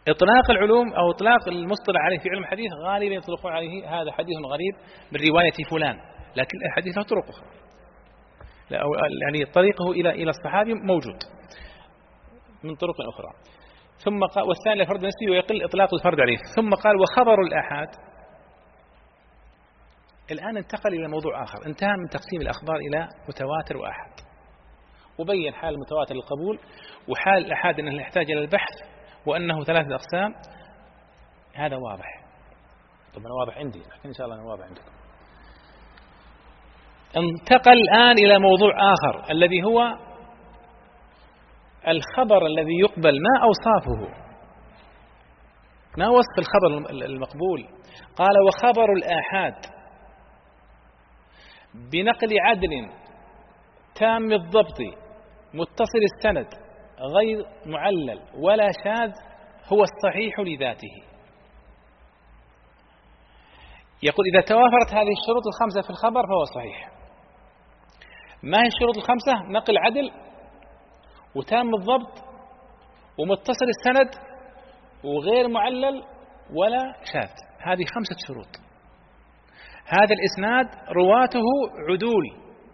إطلاق العلوم أو إطلاق المصطلح عليه في علم الحديث غالبا يطلقون عليه هذا حديث غريب من رواية فلان، لكن الحديث له طرق أخرى، يعني طريقه إلى إلى الصحابي موجود من طرق أخرى. ثم قال والثاني الفرد نسبي ويقل إطلاق الفرد عليه. ثم قال وخبر الآحاد. الآن انتقل إلى موضوع آخر، انتهى من تقسيم الأخبار إلى متواتر وآحاد، وبين حال المتواتر القبول وحال الآحاد أنه يحتاج إلى البحث وأنه ثلاثة أقسام. هذا واضح، طبعا واضح عندي، لكن إن شاء الله أنا واضح عندكم. انتقل الآن إلى موضوع آخر الذي هو الخبر الذي يقبل، ما أوصافه، ما وصف الخبر المقبول. قال وخبر الآحاد بنقل عدل تام الضبط متصل السند غير معلل ولا شاذ هو الصحيح لذاته. يقول إذا توافرت هذه الشروط الخمسة في الخبر فهو صحيح. ما هي الشروط الخمسة؟ نقل عدل وتام الضبط ومتصل السند وغير معلل ولا شاذ، هذه خمسة شروط. هذا الإسناد رواته عدول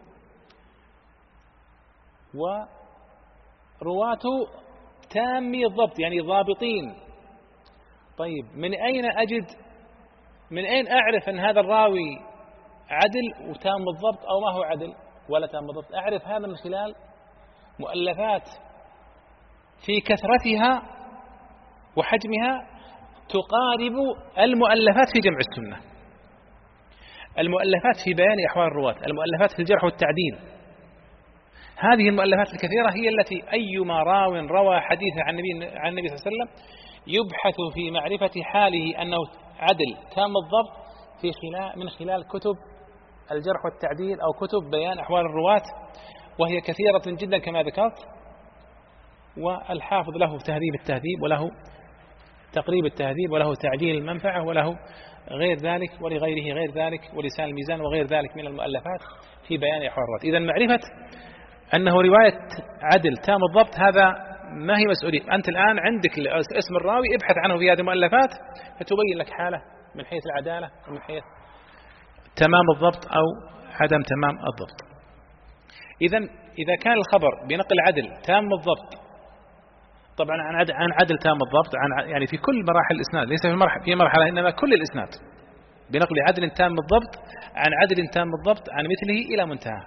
ورواته تامي الضبط يعني ضابطين. طيب من أين أجد، من أين أعرف أن هذا الراوي عدل وتام الضبط أو ما هو عدل ولا تام الضبط؟ أعرف هذا من خلال مؤلفات في كثرتها وحجمها تقارب المؤلفات في جمع السنة، المؤلفات في بيان أحوال الرواة، المؤلفات في الجرح والتعديل. هذه المؤلفات الكثيرة هي التي أيما راو روى حديثا عن النبي عن النبي صلى الله عليه وسلم يبحث في معرفة حاله أنه عدل تام الضبط في خلال من خلال كتب الجرح والتعديل أو كتب بيان أحوال الرواة، وهي كثيرة جدا كما ذكرت. والحافظ له تهذيب التهذيب وله تقريب التهذيب وله تعديل المنفعة وله غير ذلك ولغيره غير ذلك ولسان الميزان وغير ذلك من المؤلفات في بيان أحوال الرواة. إذا معرفة أنه رواية عدل تام الضبط هذا ما هي مسؤولية. أنت الآن عندك اسم الراوي ابحث عنه في هذه المؤلفات فتبين لك حاله من حيث العدالة ومن حيث تمام الضبط أو عدم تمام الضبط. إذا إذا كان الخبر بنقل عدل تام الضبط، طبعا عن عدل تام الضبط عن يعني في كل مراحل الإسناد، ليس في مرحلة في مرحلة إنما كل الإسناد بنقل عدل تام الضبط عن عدل تام الضبط عن مثله إلى منتهى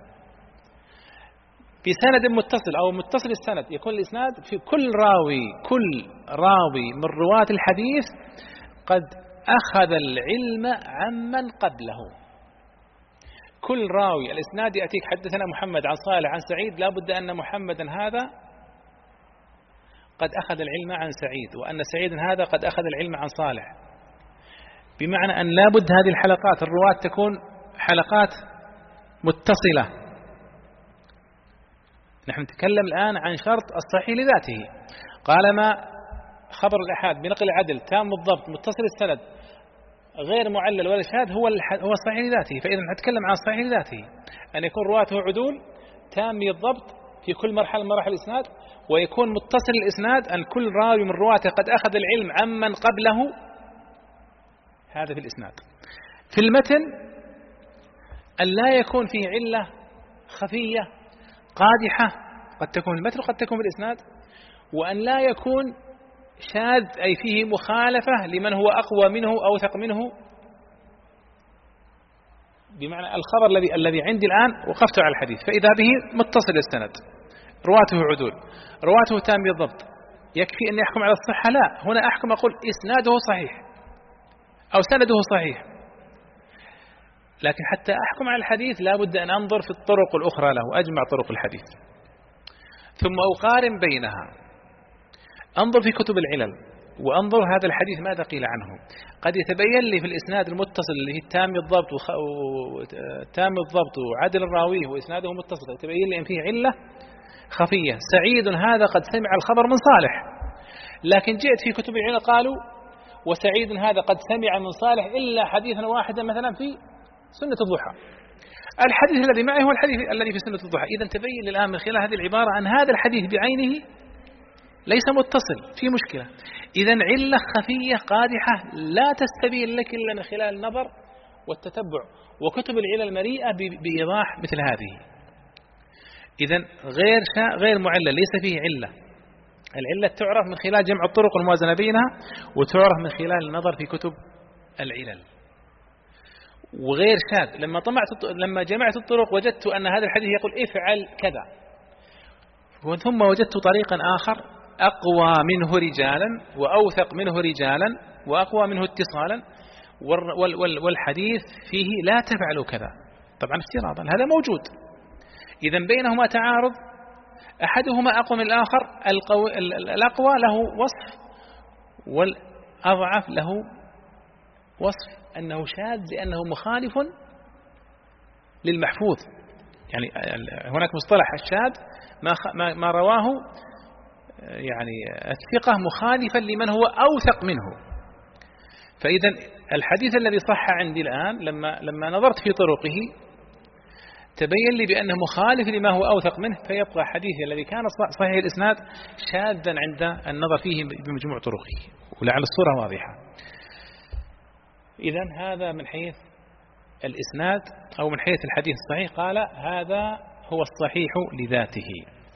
بسند متصل أو متصل السند. يكون الإسناد في كل راوي كل راوي من رواة الحديث قد أخذ العلم عمن قبله. كل راوي الإسناد يأتيك حدثنا محمد عن صالح عن سعيد، لا بد أن محمدا هذا قد أخذ العلم عن سعيد وأن سعيد هذا قد أخذ العلم عن صالح، بمعنى أن لا بد هذه الحلقات الرواة تكون حلقات متصلة. نحن نتكلم الآن عن شرط الصحيح لذاته. قال ما خبر الأحاد بنقل عدل تام الضبط متصل السند غير معلل ولا شاذ هو هو الصحيح لذاته. فإذا نتكلم عن الصحيح لذاته أن يكون رواته عدول تامي الضبط في كل مرحلة من مراحل الإسناد، ويكون متصل الإسناد أن كل راوي من رواته قد أخذ العلم عمن قبله. هذا في الإسناد. في المتن أن لا يكون فيه علة خفية قادحة، قد تكون في المتن وقد تكون في الإسناد، وأن لا يكون شاذ أي فيه مخالفة لمن هو أقوى منه أو أوثق منه. بمعنى الخبر الذي الذي عندي الآن وقفت على الحديث فإذا به متصل السند رواته عدول رواته تام الضبط، يكفي أن يحكم على الصحة؟ لا، هنا أحكم أقول إسناده صحيح أو سنده صحيح. لكن حتى أحكم على الحديث لا بد أن أنظر في الطرق الأخرى له وأجمع طرق الحديث ثم أقارن بينها. أنظر في كتب العلل وأنظر هذا الحديث ماذا قيل عنه. قد يتبين لي في الإسناد المتصل اللي هي تام الضبط وتام الضبط وعدل الراوي وإسناده متصل، يتبين لي أن فيه علة خفية. سعيد هذا قد سمع الخبر من صالح، لكن جئت في كتب العلل قالوا وسعيد هذا قد سمع من صالح إلا حديثا واحدا مثلا في سنة الضحى. الحديث الذي معه هو الحديث الذي في سنة الضحى. إذا تبين الآن من خلال هذه العبارة أن هذا الحديث بعينه ليس متصل، في مشكلة. إذن علة خفية قادحة لا تستبين لك إلا من خلال النظر والتتبع، وكتب العلل مليئة بإيضاح مثل هذه. إذن غير شاء غير معلل، ليس فيه علة. العلة تعرف من خلال جمع الطرق والموازنة بينها، وتعرف من خلال النظر في كتب العلل. وغير شاذ، لما طمعت لما جمعت الطرق وجدت أن هذا الحديث يقول افعل كذا، ثم وجدت طريقا آخر أقوى منه رجالا وأوثق منه رجالا وأقوى منه اتصالا، والحديث فيه لا تفعلوا كذا، طبعا افتراضا هذا موجود. إذن بينهما تعارض، أحدهما أقوى من الآخر، الأقوى له وصف والأضعف له وصف أنه شاذ لأنه مخالف للمحفوظ. يعني هناك مصطلح الشاذ ما ما رواه يعني الثقة مخالفا لمن هو أوثق منه. فإذا الحديث الذي صح عندي الآن لما لما نظرت في طرقه تبين لي بأنه مخالف لما هو أوثق منه، فيبقى حديثي الذي كان صحيح الإسناد شاذا عند النظر فيه بمجموع طرقه، ولعل الصورة واضحة. إذن هذا من حيث الإسناد أو من حيث الحديث الصحيح، قال هذا هو الصحيح لذاته.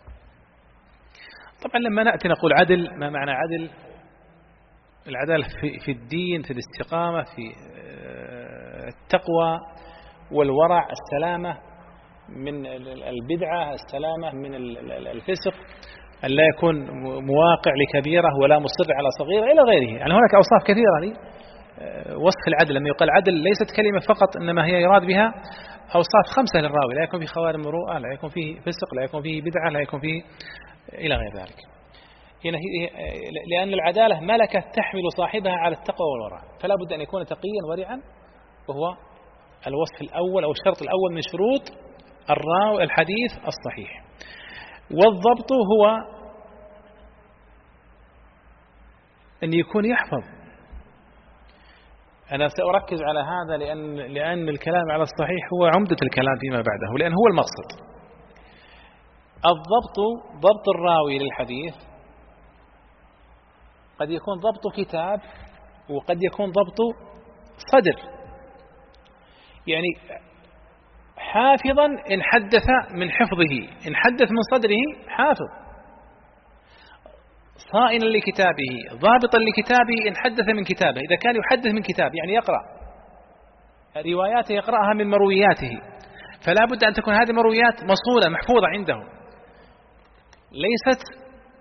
طبعا لما نأتي نقول عدل، ما معنى عدل؟ العدالة في الدين، في الاستقامة، في التقوى والورع، السلامة من البدعة، السلامة من الفسق، أن لا يكون مواقع لكبيرة ولا مصر على صغيرة إلى غيره. يعني هناك أوصاف كثيرة لي وصف العدل. لما يقال عدل ليست كلمة فقط، إنما هي يراد بها أوصاف خمسة للراوي، لا يكون فيه خوارم مروءة، لا يكون فيه فسق، لا يكون فيه بدعة، لا يكون فيه إلى غير ذلك. هنا لأن العدالة ملكة تحمل صاحبها على التقوى والورع، فلا بد أن يكون تقيا ورعا، وهو الوصف الأول أو الشرط الأول من شروط الراوي الحديث الصحيح. والضبط هو أن يكون يحفظ. أنا سأركز على هذا لأن لأن الكلام على الصحيح هو عمدة الكلام فيما بعده، لأن هو المقصد. الضبط ضبط الراوي للحديث قد يكون ضبط كتاب وقد يكون ضبط صدر. يعني حافظا إن حدث من حفظه، إن حدث من صدره حافظ. صائنا لكتابه، ضابطا لكتابه إن حدث من كتابه. إذا كان يحدث من كتاب يعني يقرأ رواياته، يقرأها من مروياته، فلا بد أن تكون هذه مرويات مصونة محفوظة عنده، ليست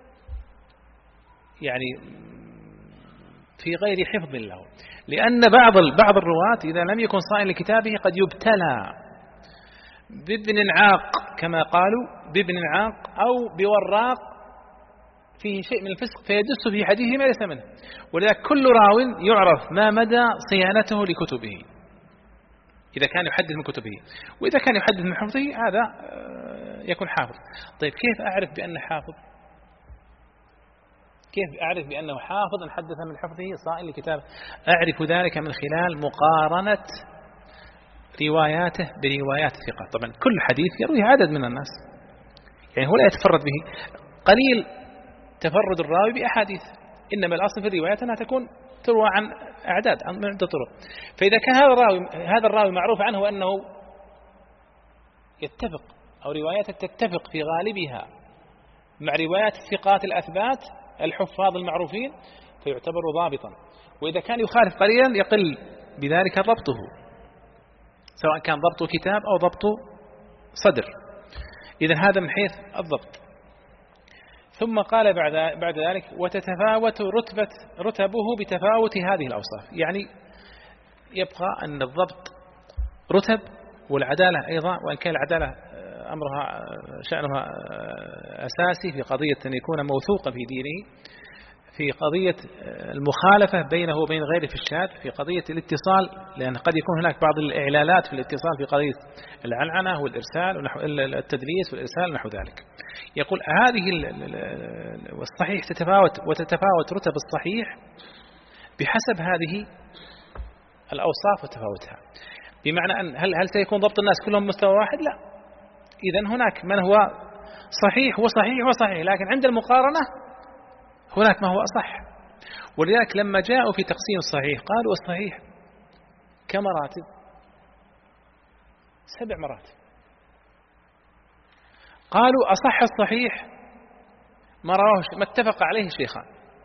يعني في غير حفظ له. لأن بعض بعض الرواة إذا لم يكن صائن لكتابه قد يبتلى بابن عاق كما قالوا، بابن عاق أو بوراق فيه شيء من الفسق فيدس في حديثه ما ليس منه. ولذلك كل راو يعرف ما مدى صيانته لكتبه إذا كان يحدث من كتبه، وإذا كان يحدث من حفظه هذا يكون حافظ. طيب كيف أعرف بأنه حافظ؟ كيف أعرف بأنه حافظ إن حدث من حفظه صائن لكتابه؟ أعرف ذلك من خلال مقارنة رواياته بروايات الثقات. طبعا كل حديث يرويه عدد من الناس، يعني هو لا يتفرد به، قليل تفرد الراوي بأحاديث، إنما الأصل في الروايات أنها تكون تروى عن أعداد عن عدة طرق. فإذا كان هذا الراوي هذا الراوي معروف عنه أنه يتفق أو رواياته تتفق في غالبها مع روايات الثقات الأثبات الحفاظ المعروفين، فيعتبر ضابطا. وإذا كان يخالف قليلا يقل بذلك ضبطه، سواء كان ضبط كتاب أو ضبط صدر. إذن هذا من حيث الضبط. ثم قال بعد بعد ذلك وتتفاوت رتبة رتبه بتفاوت هذه الأوصاف. يعني يبقى أن الضبط رتب، والعدالة أيضا، وإن كان العدالة أمرها شأنها أساسي في قضية أن يكون موثوقا في دينه، في قضية المخالفة بينه وبين غيره في الشاذ، في قضية الاتصال، لأن قد يكون هناك بعض الإعلالات في الاتصال في قضية العنعنة والإرسال ونحو التدليس والإرسال ونحو ذلك. يقول هذه والصحيح تتفاوت وتتفاوت رتب الصحيح بحسب هذه الأوصاف وتفاوتها. بمعنى أن هل هل سيكون ضبط الناس كلهم مستوى واحد؟ لا. إذن هناك من هو صحيح وصحيح وصحيح، لكن عند المقارنة هناك ما هو أصح. ولذلك لما جاءوا في تقسيم الصحيح قالوا الصحيح كمراتب سبع مراتب. قالوا أصح الصحيح ما رواه ما اتفق عليه الشيخان،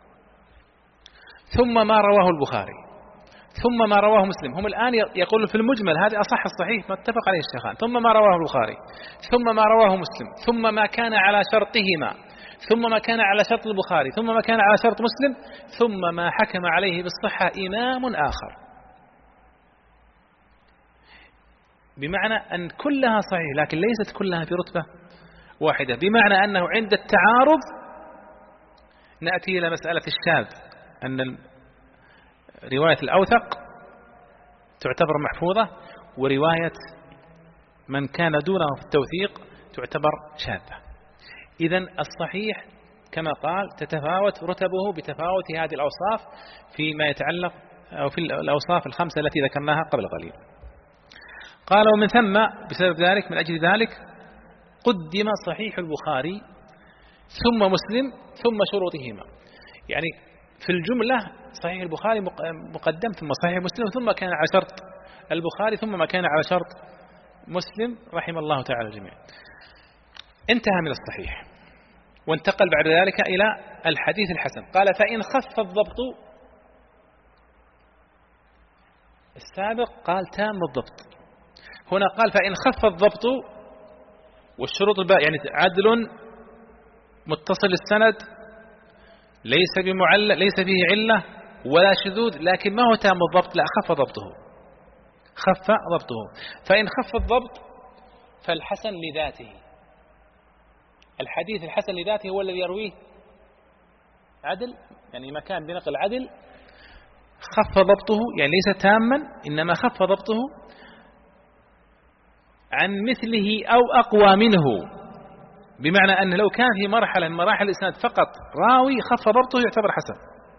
ثم ما رواه البخاري، ثم ما رواه مسلم. هم الآن يقولون في المجمل هذا أصح الصحيح ما اتفق عليه الشيخان، ثم ما رواه البخاري، ثم ما رواه مسلم، ثم ما كان على شرطهما، ثم ما كان على شرط البخاري، ثم ما كان على شرط مسلم، ثم ما حكم عليه بالصحة إمام آخر. بمعنى أن كلها صحيح لكن ليست كلها في رتبة واحدة، بمعنى أنه عند التعارض نأتي إلى مسألة الشاذ، أن رواية الأوثق تعتبر محفوظة ورواية من كان دونه في التوثيق تعتبر شاذة. إذن الصحيح كما قال تتفاوت رتبه بتفاوت هذه الأوصاف فيما يتعلق أو في الأوصاف الخمسة التي ذكرناها قبل قليل. قال ومن ثم بسبب ذلك من أجل ذلك قدم صحيح البخاري ثم مسلم ثم شروطهما. يعني في الجملة صحيح البخاري مقدم ثم صحيح مسلم ثم كان على شرط البخاري ثم ما كان على شرط مسلم رحم الله تعالى الجميع. انتهى من الصحيح وانتقل بعد ذلك إلى الحديث الحسن. قال فإن خف الضبط، السابق قال تام الضبط، هنا قال فإن خف الضبط والشروط الباقية، يعني عدل متصل السند ليس بمعلل ليس فيه علة ولا شذوذ لكن ما هو تام الضبط، لا خف ضبطه خف ضبطه. فإن خف الضبط فالحسن لذاته، الحديث الحسن لذاته هو الذي يرويه عدل، يعني مكان بنقل عدل خف ضبطه، يعني ليس تاما إنما خف ضبطه عن مثله أو أقوى منه. بمعنى أن لو كان في مرحلة من مراحل الإسناد فقط راوي خف ضبطه يعتبر حسن،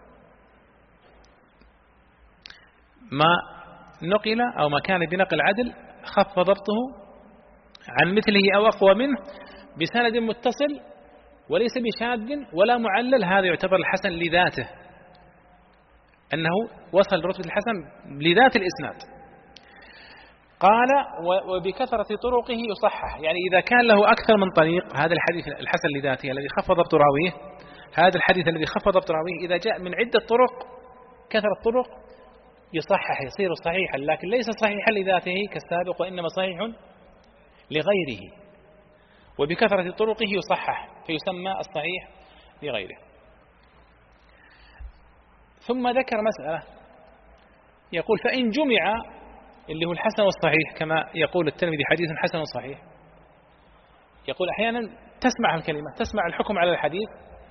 ما نقل أو ما كان بنقل عدل خف ضبطه عن مثله أو أقوى منه بسند متصل وليس بشاذ ولا معلل، هذا يعتبر الحسن لذاته، أنه وصل لرتبة الحسن لذات الإسناد. قال وبكثرة طرقه يصحح، يعني إذا كان له أكثر من طريق هذا الحديث الحسن لذاته الذي خف ضبط راويه، هذا الحديث الذي خف ضبط راويه إذا جاء من عدة طرق كثرة طرق يصحح يصير صحيحا، لكن ليس صحيحا لذاته كالسابق وإنما صحيح لغيره، وبكثرة طرقه يصحح فيسمى الصحيح لغيره. ثم ذكر مسألة يقول فإن جمع، اللي هو الحسن والصحيح كما يقول الترمذي حديث حسن صحيح، يقول أحيانا تسمع الكلمة تسمع الحكم على الحديث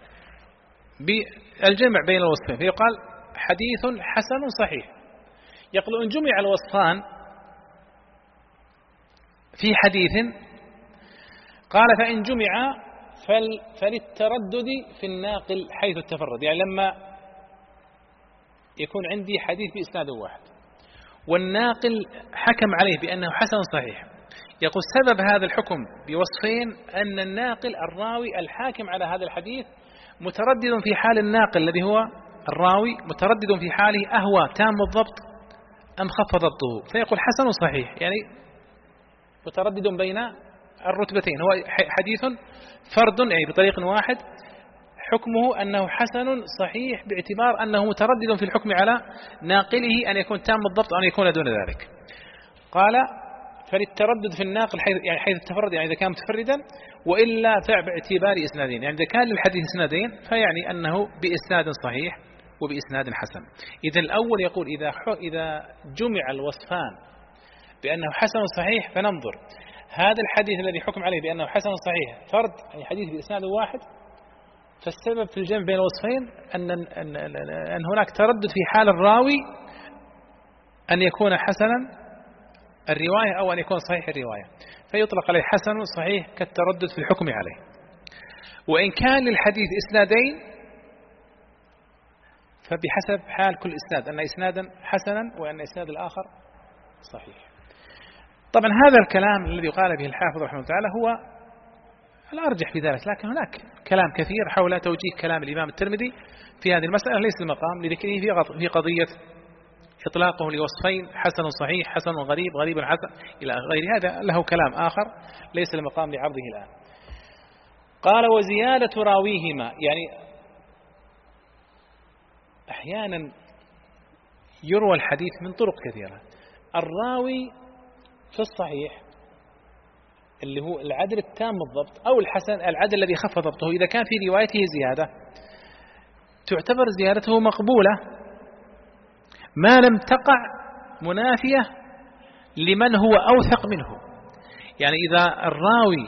بالجمع بين الوصفين فيقال حديث حسن صحيح. يقول إن جمع الوصفان في حديث قال فإن جمع فل فللتردد في الناقل حيث التفرد، يعني لما يكون عندي حديث بإسناد واحد والناقل حكم عليه بأنه حسن صحيح، يقول سبب هذا الحكم بوصفين أن الناقل الراوي الحاكم على هذا الحديث متردد في حال الناقل الذي هو الراوي متردد في حاله أهوى تام الضبط أم خف ضبطه، فيقول حسن صحيح، يعني متردد بين الرتبتين، هو حديث فرد يعني بطريق واحد حكمه أنه حسن صحيح باعتبار أنه متردد في الحكم على ناقله أن يكون تام الضبط أو أن يكون دون ذلك. قال فللتردد في الناقل حيث يعني حيث التفرد، يعني إذا كان متفردا، وإلا فباعتبار إسنادين، يعني إذا كان للحديث إسنادين فيعني أنه بإسناد صحيح وبإسناد حسن. إذا الأول يقول إذا إذا جمع الوصفان بأنه حسن صحيح فننظر هذا الحديث الذي حكم عليه بأنه حسن صحيح فرد يعني حديث بإسناد واحد، فالسبب في الجمع بين الوصفين أن, أن, أن هناك تردد في حال الراوي أن يكون حسنا الرواية أو أن يكون صحيح الرواية، فيطلق عليه حسن صحيح كالتردد في الحكم عليه. وإن كان للحديث إسنادين فبحسب حال كل إسناد، أن إسنادا حسنا وأن إسناد الآخر صحيح. طبعا هذا الكلام الذي قال به الحافظ رحمه الله تعالى هو الأرجح في ذلك، لكن هناك كلام كثير حول توجيه كلام الإمام الترمذي في هذه المسألة، ليس المقام لذكره في قضية إطلاقه لوصفين حسن صحيح، حسن غريب، غريب حسن إلى غير هذا، له كلام آخر ليس المقام لعرضه الآن. قال وزيادة راويهما، يعني أحيانا يروى الحديث من طرق كثيرة. الراوي في الصحيح اللي هو العدل التام بالضبط أو الحسن العدل الذي خف ضبطه، إذا كان في روايته زيادة تعتبر زيادته مقبولة ما لم تقع منافية لمن هو أوثق منه. يعني إذا الراوي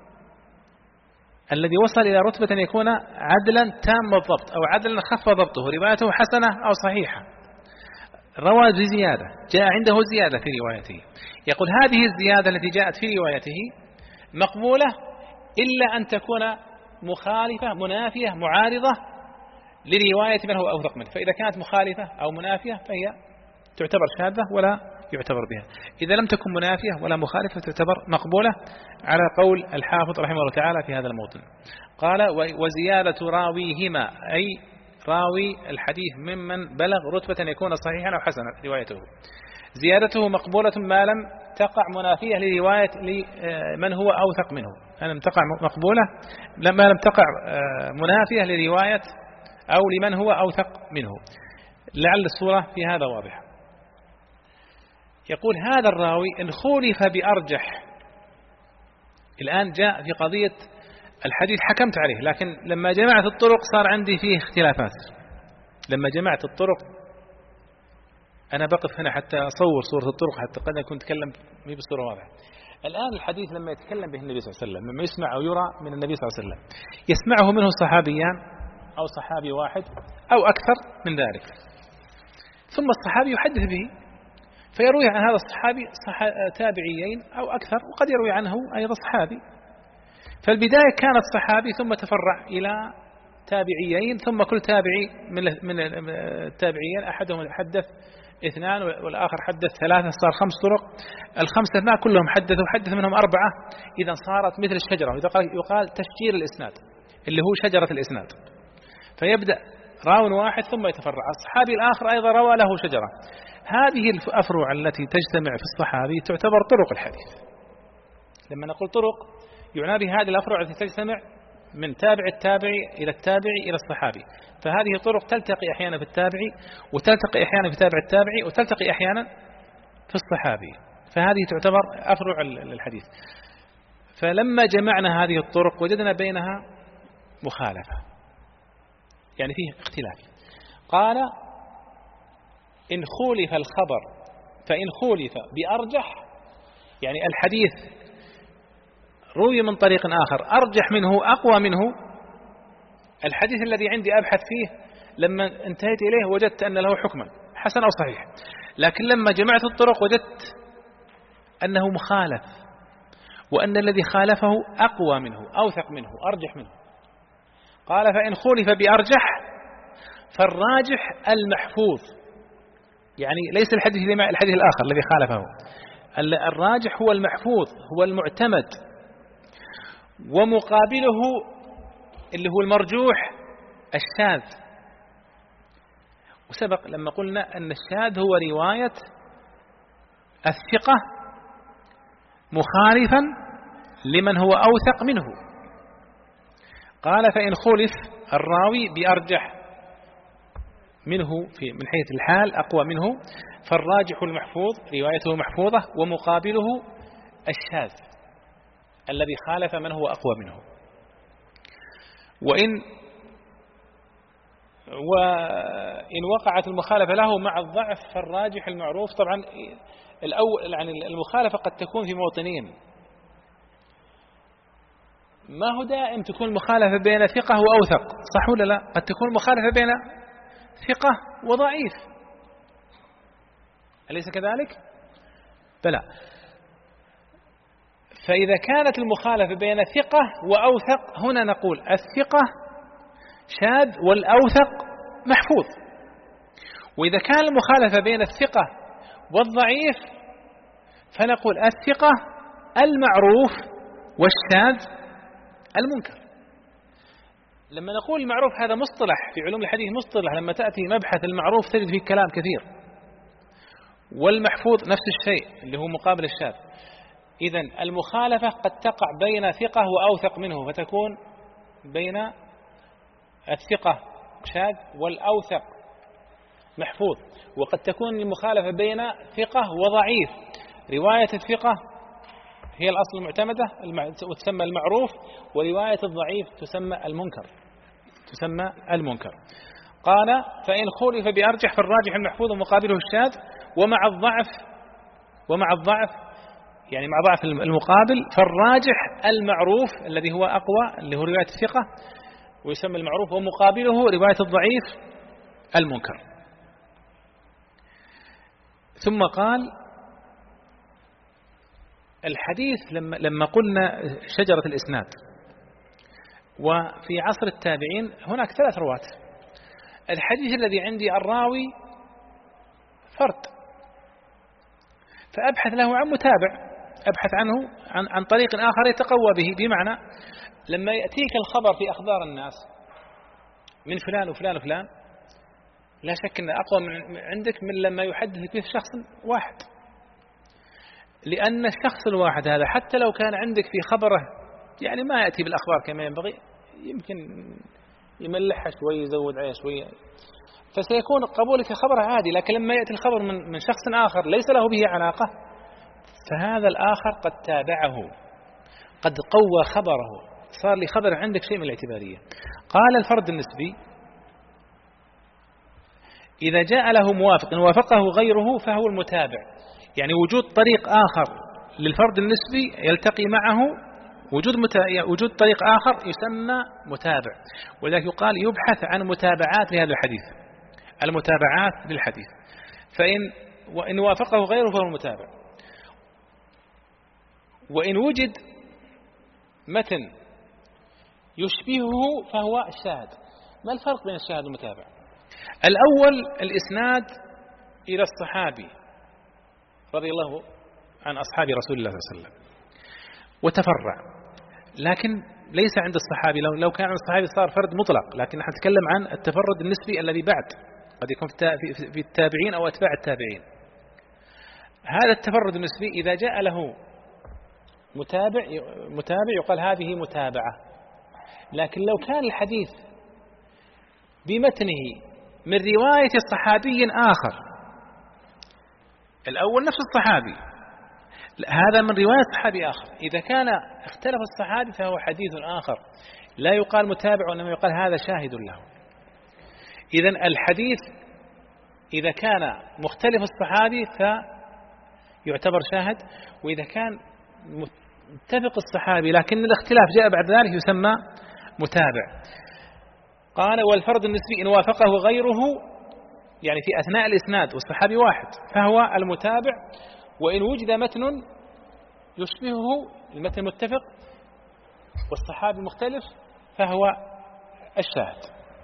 الذي وصل إلى رتبة أن يكون عدلا تام الضبط أو عدلا خف ضبطه روايته حسنة أو صحيحة، روى بزيادة، جاء عنده زيادة في روايته، يقول هذه الزيادة التي جاءت في روايته مقبولة إلا أن تكون مخالفة منافية معارضة لرواية من هو أوثق منه. فإذا كانت مخالفة أو منافية فهي تعتبر شاذة ولا يعتبر بها، إذا لم تكن منافية ولا مخالفة تعتبر مقبولة على قول الحافظ رحمه الله تعالى في هذا الموطن. قال وزيادة راويهما، أي راوي الحديث ممن بلغ رتبة أن يكون صحيحا أو حسنا روايته، زيادته مقبولة ما لم تقع منافية لرواية من هو أوثق منه، أن لم تقع مقبولة لما لم تقع منافية لرواية أو لمن هو أوثق منه. لعل الصورة في هذا واضحة. يقول هذا الراوي إن خولف بأرجح، الآن جاء في قضية الحديث حكمت عليه، لكن لما جمعت الطرق صار عندي فيه اختلافات. لما جمعت الطرق أنا بقف هنا حتى أصور صورة الطرق حتى قد أكون أتكلم به بصورة واضحة. الآن الحديث لما يتكلم به النبي صلى الله عليه وسلم، لما يسمع أو يرى من النبي صلى الله عليه وسلم، يسمعه منه صحابيان أو صحابي واحد أو أكثر من ذلك، ثم الصحابي يحدث به فيروي عن هذا الصحابي تابعيين أو أكثر، وقد يروي عنه أيضا صحابي. فالبداية كانت صحابي ثم تفرع إلى تابعيين، ثم كل تابعي من التابعيين أحدهم حدث اثنان والآخر حدث ثلاثة، صار خمس طرق، الخمسة ما كلهم حدثوا، حدث منهم أربعة، إذا صارت مثل الشجرة، يقال تشجير الإسناد اللي هو شجرة الإسناد. فيبدأ راو واحد ثم يتفرع، الصحابي الآخر أيضا روى له شجرة. هذه الأفرع التي تجتمع في الصحابي تعتبر طرق الحديث. لما نقول طرق يعنى بهذه الأفرع التي تجتمع من تابع التابعي إلى التابعي إلى الصحابي، فهذه طرق تلتقي أحيانا في التابعي وتلتقي أحيانا في تابع التابعي وتلتقي أحيانا في الصحابي، فهذه تعتبر أفرع الحديث. فلما جمعنا هذه الطرق وجدنا بينها مخالفة، يعني فيه اختلاف. قال إن خولف الخبر فإن خولف بأرجح، يعني الحديث روي من طريق آخر أرجح منه أقوى منه، الحديث الذي عندي أبحث فيه لما انتهيت إليه وجدت أن له حكما حسن أو صحيح، لكن لما جمعت الطرق وجدت أنه مخالف، وأن الذي خالفه أقوى منه أوثق منه أرجح منه. قال فإن خولف بأرجح فالراجح المحفوظ، يعني ليس الحديث الحديث الآخر الذي خالفه، الراجح هو المحفوظ هو المعتمد، ومقابله اللي هو المرجوح الشاذ. وسبق لما قلنا أن الشاذ هو رواية الثقة مخالفا لمن هو أوثق منه. قال فإن خلف الراوي بأرجح منه في من حيث الحال أقوى منه فالراجح المحفوظ روايته محفوظة، ومقابله الشاذ الذي خالف من هو أقوى منه. وإن وإن وقعت المخالفة له مع الضعف فالراجح المعروف. طبعا الأول يعني المخالفة قد تكون في موطنين، ما هو دائم تكون المخالفة بين ثقة وأوثق، صح ولا لا؟ قد تكون المخالفة بين ثقة وضعيف، أليس كذلك؟ بلى. فإذا كانت المخالفة بين ثقة وأوثق هنا نقول الثقة شاذ والأوثق محفوظ. وإذا كان المخالفة بين الثقة والضعيف فنقول الثقة المعروف والشاذ المنكر. لما نقول المعروف هذا مصطلح في علوم الحديث، مصطلح لما تأتي مبحث المعروف تجد فيه كلام كثير، والمحفوظ نفس الشيء اللي هو مقابل الشاذ. إذن المخالفة قد تقع بين ثقة وأوثق منه، فتكون بين الثقة شاذ والأوثق محفوظ. وقد تكون المخالفة بين ثقة وضعيف، رواية الثقة هي الأصل المعتمدة وتسمى المعروف، ورواية الضعيف تسمى المنكر تسمى المنكر. قال فإن خولف بأرجح فالراجح المحفوظ ومقابله الشاذ، ومع الضعف ومع الضعف يعني مع ضعف المقابل فالراجح المعروف الذي هو أقوى اللي هو رواية الثقة ويسمى المعروف، ومقابله رواية الضعيف المنكر. ثم قال الحديث لما لما قلنا شجرة الإسناد، وفي عصر التابعين هناك ثلاث رواة. الحديث الذي عندي الراوي فرد، فأبحث له عن متابع، أبحث عنه عن, عن طريق آخر يتقوى به. بمعنى لما يأتيك الخبر في أخبار الناس من فلان وفلان وفلان، لا شك أن أقوى من عندك من لما يحدث به شخص واحد، لأن الشخص الواحد هذا حتى لو كان عندك في خبره يعني ما يأتي بالأخبار كما ينبغي، يمكن يملحها شوي يزود عليها شوي، فسيكون قبولك خبره عادي. لكن لما يأتي الخبر من, من شخص آخر ليس له به علاقة، فهذا الآخر قد تابعه، قد قوى خبره، صار لي خبر عندك شيء من الاعتبارية. قال الفرد النسبي إذا جاء له موافق إن وافقه غيره فهو المتابع، يعني وجود طريق آخر للفرد النسبي يلتقي معه، وجود متا... وجود طريق آخر يسمى متابع. ولذلك يقال يبحث عن متابعات لهذا الحديث، المتابعات للحديث. فإن وإن وافقه غيره فهو المتابع. وإن وجد متن يشبهه فهو الشاهد. ما الفرق بين الشاهد والمتابع؟ الأول الإسناد إلى الصحابي رضي الله عن أصحاب رسول الله صلى الله عليه وسلم وتفرع، لكن ليس عند الصحابي. لو لو كان عند الصحابي صار فرد مطلق، لكن نحن نتكلم عن التفرد النسبي الذي بعد، قد يكون في التابعين أو أتباع التابعين. هذا التفرد النسبي إذا جاء له متابع متابع يقال هذه متابعة. لكن لو كان الحديث بمتنه من رواية صحابي آخر، الأول نفس الصحابي، هذا من رواية صحابي آخر، إذا كان اختلف الصحابي فهو حديث آخر، لا يقال متابع وإنما يقال هذا شاهد له. إذن الحديث إذا كان مختلف الصحابي فيعتبر شاهد، وإذا كان متفق الصحابي لكن الاختلاف جاء بعد ذلك يسمى متابع. قال والفرد النسبي إن وافقه غيره، يعني في أثناء الإسناد والصحابي واحد، فهو المتابع. وإن وجد متن يشبهه، المتن متفق والصحابي مختلف، فهو الشاهد.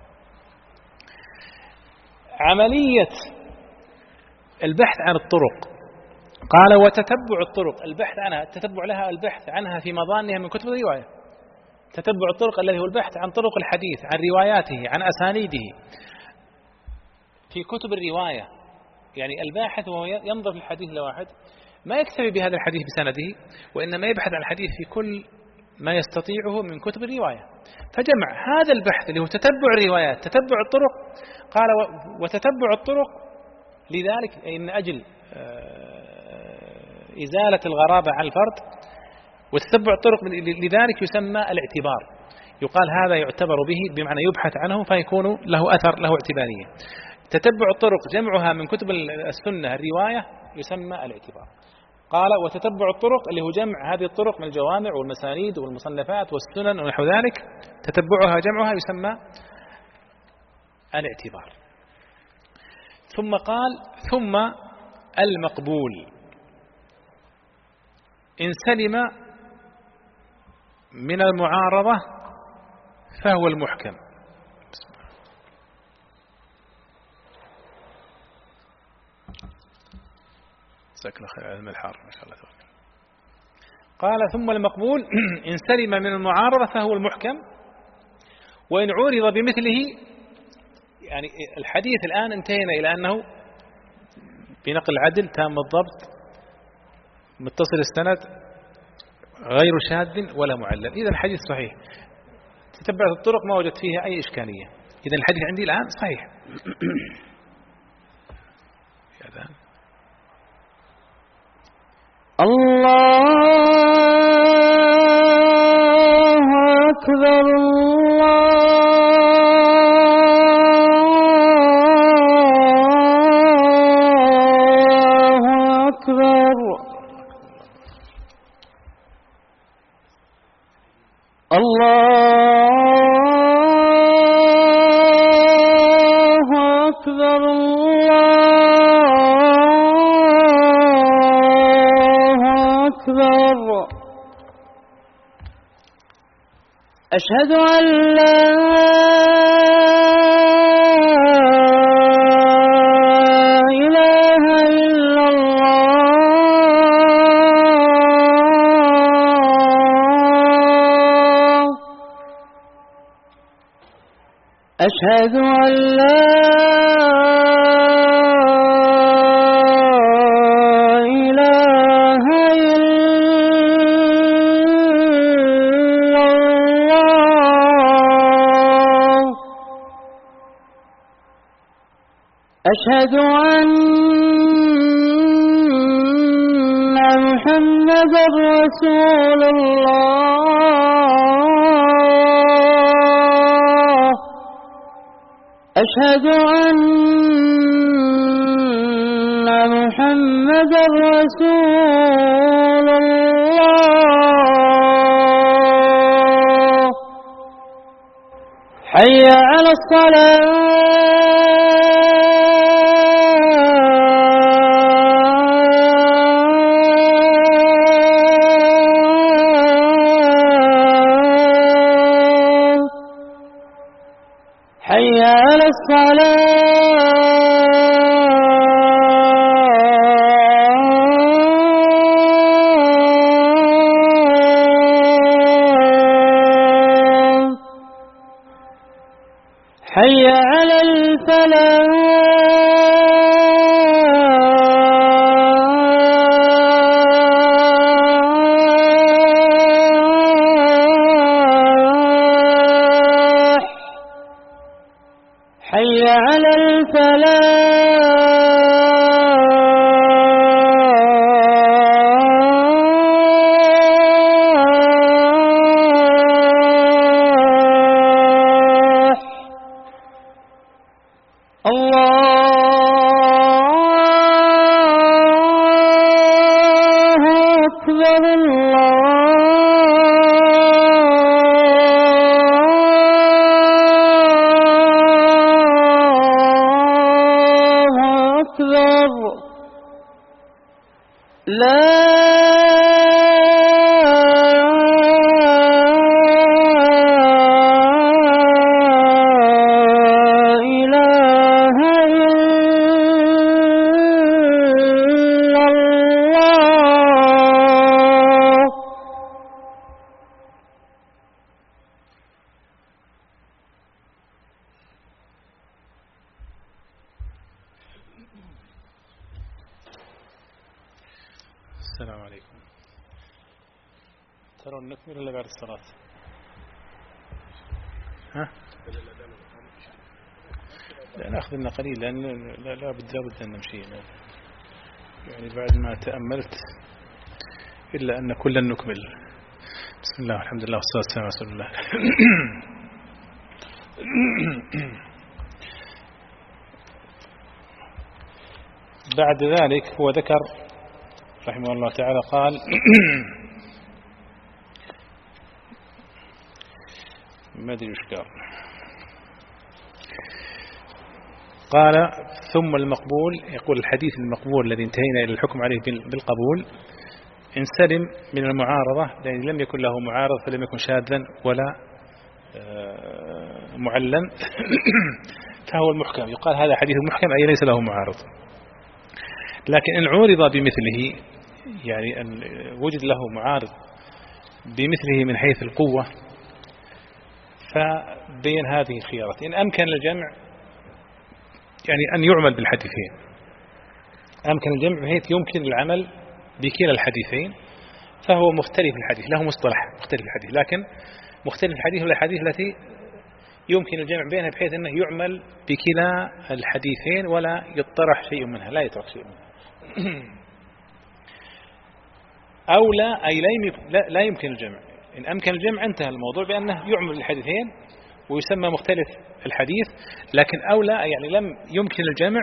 عملية البحث عن الطرق، قال وتتبع الطرق، البحث عنها، التتبع لها البحث عنها في مظانها من كتب الرواية. تتبع الطرق الذي هو البحث عن طرق الحديث، عن رواياته، عن أسانيده في كتب الرواية. يعني الباحث وهو ينظر في الحديث لواحد ما يكتفي بهذا الحديث بسنده، وإنما يبحث عن الحديث في كل ما يستطيعه من كتب الرواية. فجمع هذا البحث اللي هو تتبع الروايات، تتبع الطرق. قال وتتبع الطرق لذلك أي من أجل إزالة الغرابة عن الفرد، وتتبع الطرق لذلك يسمى الاعتبار. يقال هذا يعتبر به بمعنى يبحث عنه فيكون له أثر، له اعتبارية. تتبع الطرق جمعها من كتب السنة الرواية يسمى الاعتبار. قال وتتبع الطرق اللي هو جمع هذه الطرق من الجوامع والمسانيد والمصنفات والسنن ونحو ذلك، تتبعها جمعها يسمى الاعتبار. ثم قال ثم المقبول إن سلم من المعارضة فهو المحكم. جزاك الله خير على الحار ما شاء الله تبارك. قال ثم المقبول إن سلم من المعارضة فهو المحكم، وإن عورض بمثله، يعني الحديث الآن انتهينا إلى أنه بنقل عدل تام الضبط متصل السند غير شاذ ولا معلل، إذا الحديث صحيح. تتبعت الطرق ما وجدت فيها أي إشكالية، إذا الحديث عندي الآن صحيح. الله أكبر الله أكبر الله أكبر الله أكبر. أشهد أن لا إله إلا الله. أشهد أن لا إله إلا الله. أشهد أن محمدا رسول الله. أشهد أن محمدا رسول الله. حي على الصلاة. حي على الصلاة. حي على الفلاح. حي على الفلاح. الله أكبر الله أكبر. لا إله إلا الله. السلام عليكم. ترون نكمل ولا بعد الصلاة؟ ها؟ لا نأخذ لنا قليل، لأن لا لا بد لا بد أن نمشي، يعني بعد ما تأملت إلا أن كلا نكمل. بسم الله والحمد لله والصلاة والسلام على رسول الله. بعد ذلك هو ذكر رحمه الله تعالى قال ما أدري وش قال. قال ثم المقبول، يقول الحديث المقبول الذي انتهينا إلى الحكم عليه بالقبول إن سلم من المعارضة، لأن لم يكن له معارض فلم يكن شاذا ولا معلا فهو المحكم. يقال هذا حديث محكم أي ليس له معارض. لكن إن عورض بمثله، يعني أن وجد له معارض بمثله من حيث القوة، فبين هذه الخيارات. إن أمكن الجمع يعني أن يعمل بالحديثين، أمكن الجمع بحيث يمكن العمل بكلا الحديثين، فهو مختلف الحديث، له مصطلح مختلف الحديث، لكن مختلف الحديث والحديث التي يمكن الجمع بينها بحيث أنه يعمل بكلا الحديثين ولا يطرح شيء منها، لا يترك شيء منها. أو لا أي لا يمكن الجمع. إن أمكن الجمع انتهى الموضوع بأنه يعمل الحديثين ويسمى مختلف الحديث، لكن أو لا يعني لم يمكن الجمع،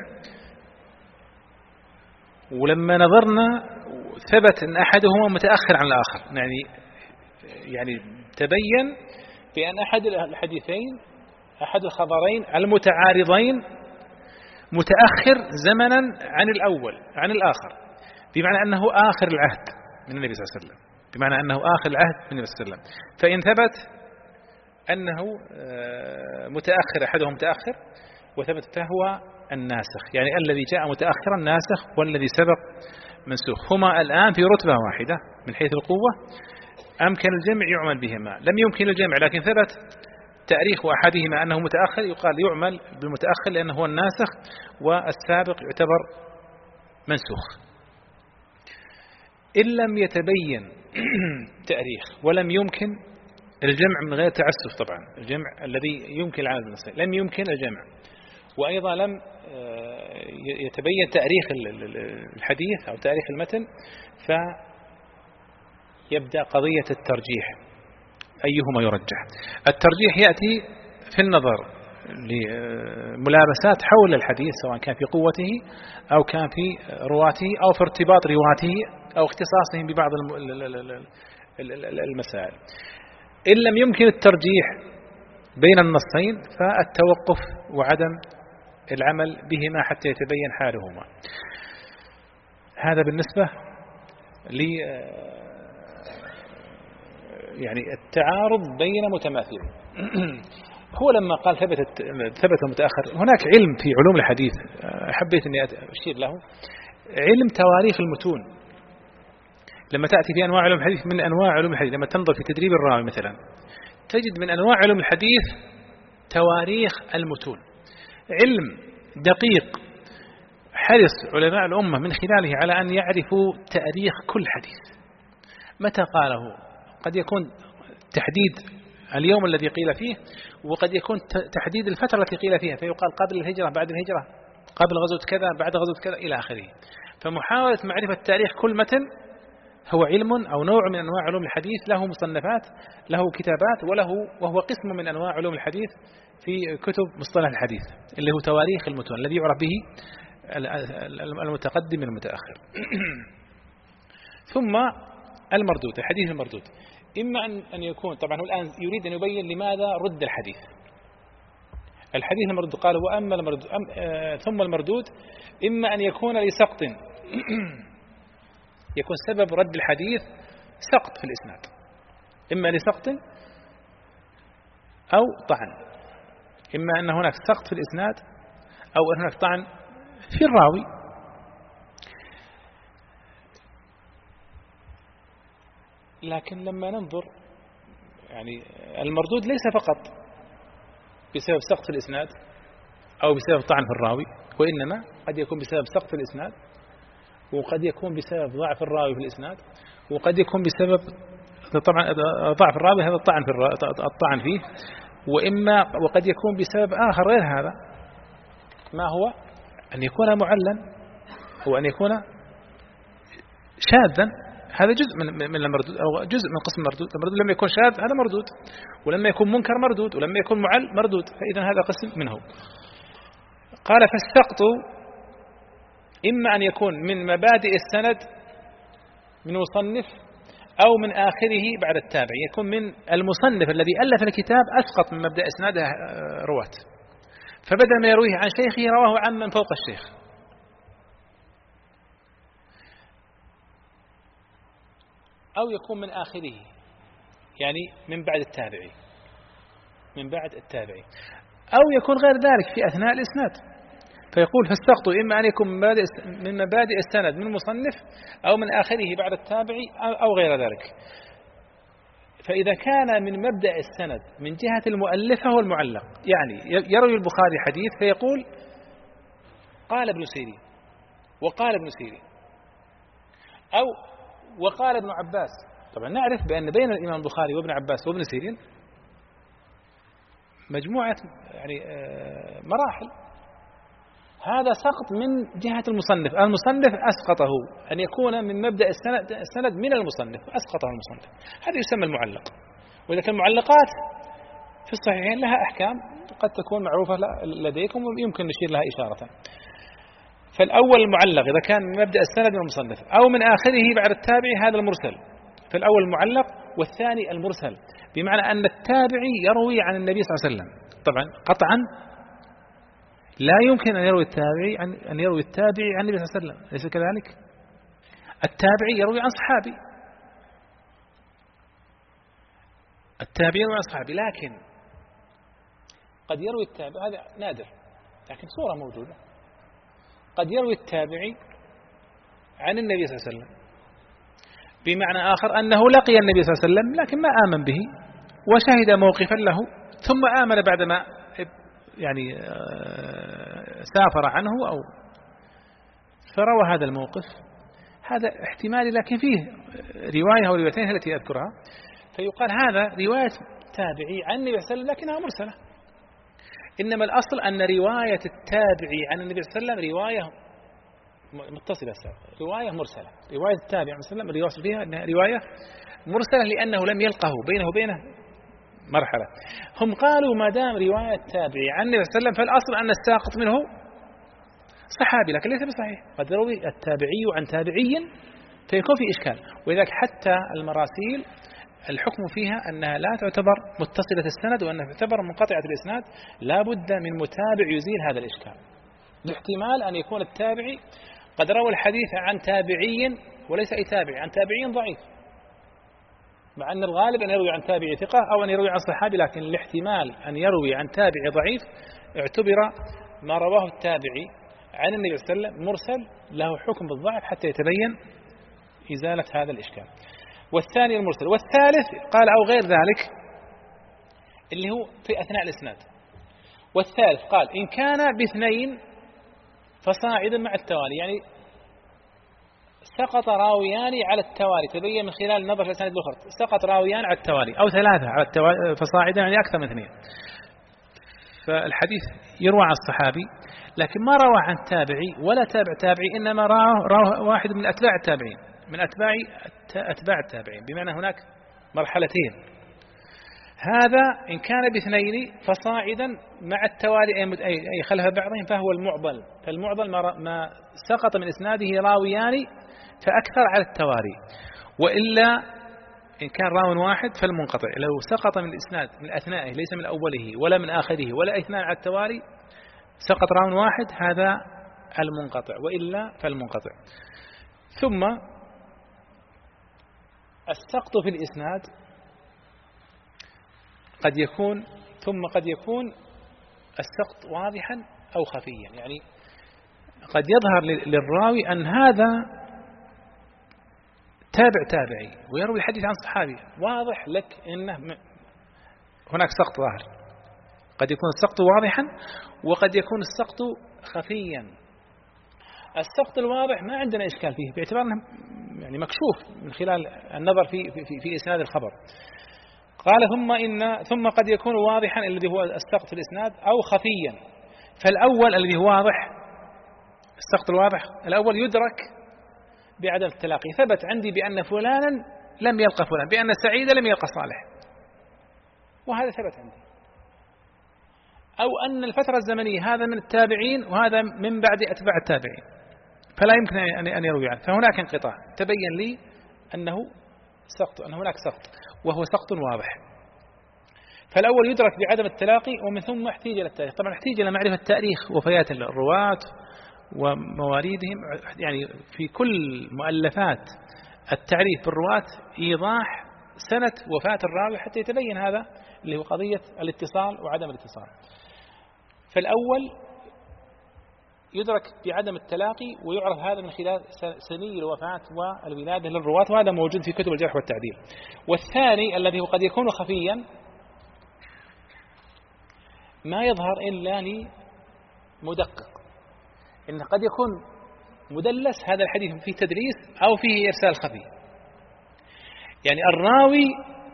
ولما نظرنا ثبت أن أحدهما متأخر عن الآخر، يعني يعني تبين بأن أحد الحديثين أحد الخبرين المتعارضين متأخر زمنا عن الأول عن الآخر، بمعنى أنه آخر العهد من النبي صلى الله عليه وسلم، بمعنى أنه آخر العهد من النبي صلى الله عليه وسلم. فإن ثبت أنه متأخر أحدهم متأخر وثبت فهو الناسخ، يعني الذي جاء متأخرا ناسخ والذي سبق منسوخ، هما الآن في رتبة واحدة من حيث القوة. أمكن الجمع يعمل بهما، لم يمكن الجمع لكن ثبت تاريخ أحدهما أنه متأخر، يقال يعمل بالمتأخر لأنه هو الناسخ والسابق يعتبر منسوخ. إن لم يتبين تاريخ ولم يمكن الجمع من غير تعسف، طبعا الجمع الذي يمكن العمل بالنصين لم يمكن الجمع، وأيضا لم يتبين تاريخ الحديث أو تاريخ المتن، فيبدأ قضية الترجيح، أيهما يرجح. الترجيح يأتي في النظر لملابسات حول الحديث، سواء كان في قوته أو كان في رواته أو في ارتباط رواته أو اختصاصهم ببعض المسائل. إن لم يمكن الترجيح بين النصين فالتوقف وعدم العمل بهما حتى يتبين حالهما. هذا بالنسبة ل يعني التعارض بين متماثلين. هو لما قال ثبت ثبت متأخر، هناك علم في علوم الحديث حبيت أني أشير له، علم تواريخ المتون. لما تأتي في أنواع علوم الحديث، من أنواع علوم الحديث لما تنظر في تدريب الراوي مثلا تجد من أنواع علوم الحديث تواريخ المتون، علم دقيق حرص علماء الأمة من خلاله على أن يعرفوا تاريخ كل حديث، متى قاله، قد يكون تحديد اليوم الذي قيل فيه، وقد يكون تحديد الفترة التي قيل فيها، فيقال قبل الهجرة، بعد الهجرة، قبل غزوة كذا، بعد غزوة كذا إلى آخره. فمحاولة معرفة تاريخ كل متن هو علم أو نوع من أنواع علوم الحديث، له مصنفات، له كتابات، وله وهو قسم من أنواع علوم الحديث في كتب مصطلح الحديث، اللي هو تواريخ المتون الذي يعرف به المتقدم من المتأخر. ثم المردود، الحديث المردود، إما أن يكون، طبعا هو الآن يريد أن يبين لماذا رد الحديث. الحديث المردود قال وأما المردود أم آه ثم المردود إما أن يكون لسقط يكون سبب رد الحديث سقط في الإسناد، إما لسقط أو طعن، إما أن هناك سقط في الإسناد أو أن هناك طعن في الراوي. لكن لما ننظر يعني المردود ليس فقط بسبب سقط في الإسناد أو بسبب طعن في الراوي، وإنما قد يكون بسبب سقط في الإسناد، وقد يكون بسبب ضعف الراوي في الإسناد، وقد يكون بسبب طبعا ضعف الراوي هذا الطعن في الطعن فيه، وإما وقد يكون بسبب آخر غير هذا، ما هو أن يكون معلن هو أن يكون شاذا. هذا جزء من من المردود أو جزء من قسم المردود. المردود لما يكون شاذ هذا مردود، ولما يكون منكر مردود، ولما يكون معل مردود، فإذا هذا قسم منه. قال فالسقط إما أن يكون من مبادئ السند من مصنف أو من آخره بعد التابع، يكون من المصنف الذي ألف الكتاب أسقط من مبدأ إسناده رواة، فبدل ما يرويه عن شيخه رواه عن من فوق الشيخ. أو يكون من آخره يعني من بعد التابعي من بعد التابعي أو يكون غير ذلك في أثناء الإسناد. فيقول فالسقط إما أن يكون من مبادئ السند من المصنف أو من آخره بعد التابعي أو غير ذلك. فإذا كان من مبدأ السند من جهة المؤلف هو المعلق، يعني يروي البخاري حديث فيقول قال ابن سيرين وقال ابن سيرين أو وقال ابن عباس. طبعا نعرف بأن بين الإمام البخاري وابن عباس وابن سيرين مجموعة يعني مراحل. هذا سقط من جهة المصنف، المصنف أسقطه، أن يكون من مبدأ السند, السند من المصنف أسقطه المصنف، هذا يسمى المعلق. وإذا كان المعلقات في الصحيحين لها أحكام قد تكون معروفة لديكم ويمكن نشير لها إشارة. فالأول المعلق إذا كان من مبدأ السند من المصنف أو من آخره بعد التابعي هذا المرسل. فالأول المعلق والثاني المرسل، بمعنى أن التابعي يروي عن النبي صلى الله عليه وسلم. طبعا قطعا لا يمكن أن يروي التابعي عن أن يروي التابعي عن النبي صلى الله عليه وسلم، ليس كذلك؟ التابعي يروي عن صحابي، التابعي يروي عن صحابي، لكن قد يروي التابعي، هذا نادر لكن صورة موجودة، قد يروي التابعي عن النبي صلى الله عليه وسلم بمعنى آخر أنه لقي النبي صلى الله عليه وسلم لكن ما آمن به وشهد موقفا له ثم آمن بعدما يعني سافر عنه أو فروى هذا الموقف. هذا احتمالي لكن فيه رواية أو روايتين التي أذكرها، فيقال هذا رواية تابعي عن النبي صلى الله عليه وسلم لكنها مرسلة. إنما الأصل أن رواية التابعي عن النبي صلى الله عليه وسلم رواية متصلة، رواية مرسلة. رواية التابعي عن النبي صلى الله عليه وسلم الرواية فيها أنها رواية مرسلة لأنه لم يلقه بينه وبينه مرحلة. هم قالوا ما دام رواية التابعي عن النبي صلى الله عليه وسلم فالأصل أن الساقط منه صحابي، لكن ليس بصحيح، قد يروي التابعي عن تابعي فيكون في إشكال. ولذلك حتى المراسيل الحكم فيها أنها لا تعتبر متصلة السند وأنها تعتبر منقطعة الإسناد، لا بد من متابع يزيل هذا الإشكال. باحتمال أن يكون التابعي قد روى الحديث عن تابعي وليس أي تابعي، عن تابعي ضعيف، مع أن الغالب أن يروي عن تابعي ثقة أو أن يروي عن صحابي، لكن الاحتمال أن يروي عن تابعي ضعيف اعتبر ما رواه التابعي عن النبي صلى الله عليه وسلم مرسل له حكم بالضعف حتى يتبين إزالة هذا الإشكال. والثاني المرسل. والثالث قال أو غير ذلك اللي هو في أثناء الإسناد. والثالث قال إن كان باثنين فصاعدا مع التوالي، يعني سقط راويان على التوالي، تبين من خلال النظر في الأسانيد الأخرى سقط راويان على التوالي، أو ثلاثة على التوالي فصاعدا يعني أكثر من اثنين. فالحديث يروى عن الصحابي لكن ما روى عن تابعي ولا تابع تابعي، إنما روى واحد من أتباع التابعين، من أتباع أتباع التابعين، بمعنى هناك مرحلتين. هذا إن كان باثنين فصاعدا مع التوالي أي خلف بعضهم فهو المعضل. فالمعضل ما سقط من إسناده راويان فأكثر على التوالي. وإلا إن كان راو واحد فالمنقطع، لو سقط من الإسناد من أثنائه ليس من أوله ولا من آخره ولا اثنان على التوالي سقط راو واحد هذا المنقطع، وإلا فالمنقطع. ثم السقط في الإسناد قد يكون ثم قد يكون السقط واضحا أو خفيا، يعني قد يظهر للراوي أن هذا تابع تابعي ويروي الحديث عن صحابي، واضح لك أنه هناك سقط ظاهر. قد يكون السقط واضحا وقد يكون السقط خفيا. السقط الواضح ما عندنا إشكال فيه باعتبار أنه يعني مكشوف من خلال النظر في في في إسناد الخبر. قال ثم إن ثم قد يكون واضحا الذي هو السقط في الإسناد أو خفيا. فالأول الذي هو واضح السقط الواضح الأول يدرك بعدم التلاقي، ثبت عندي بأن فلانا لم يلقى فلان، بأن سعيد لم يلقى صالح، وهذا ثبت عندي. أو أن الفترة الزمنية هذا من التابعين وهذا من بعد أتباع التابعين، فلا يمكن أن يروي عنه، فهناك انقطاع تبين لي أنه سقط، أن هناك سقط وهو سقط واضح. فالأول يدرك بعدم التلاقي ومن ثم احتيج إلى التاريخ. طبعا احتيج إلى معرفة تاريخ وفيات الرواة ومواريدهم، يعني في كل مؤلفات التعريف بالرواة إيضاح سنة وفاة الراوي حتى يتبين هذا اللي هو قضية الاتصال وعدم الاتصال. فالأول يدرك بعدم التلاقي، ويعرف هذا من خلال سني الوفاة والولادة للرواة، وهذا موجود في كتب الجرح والتعديل. والثاني الذي هو قد يكون خفيا ما يظهر إلا لمدقق، إن قد يكون مدلس هذا الحديث فيه تدليس أو فيه إرسال خفي. يعني الراوي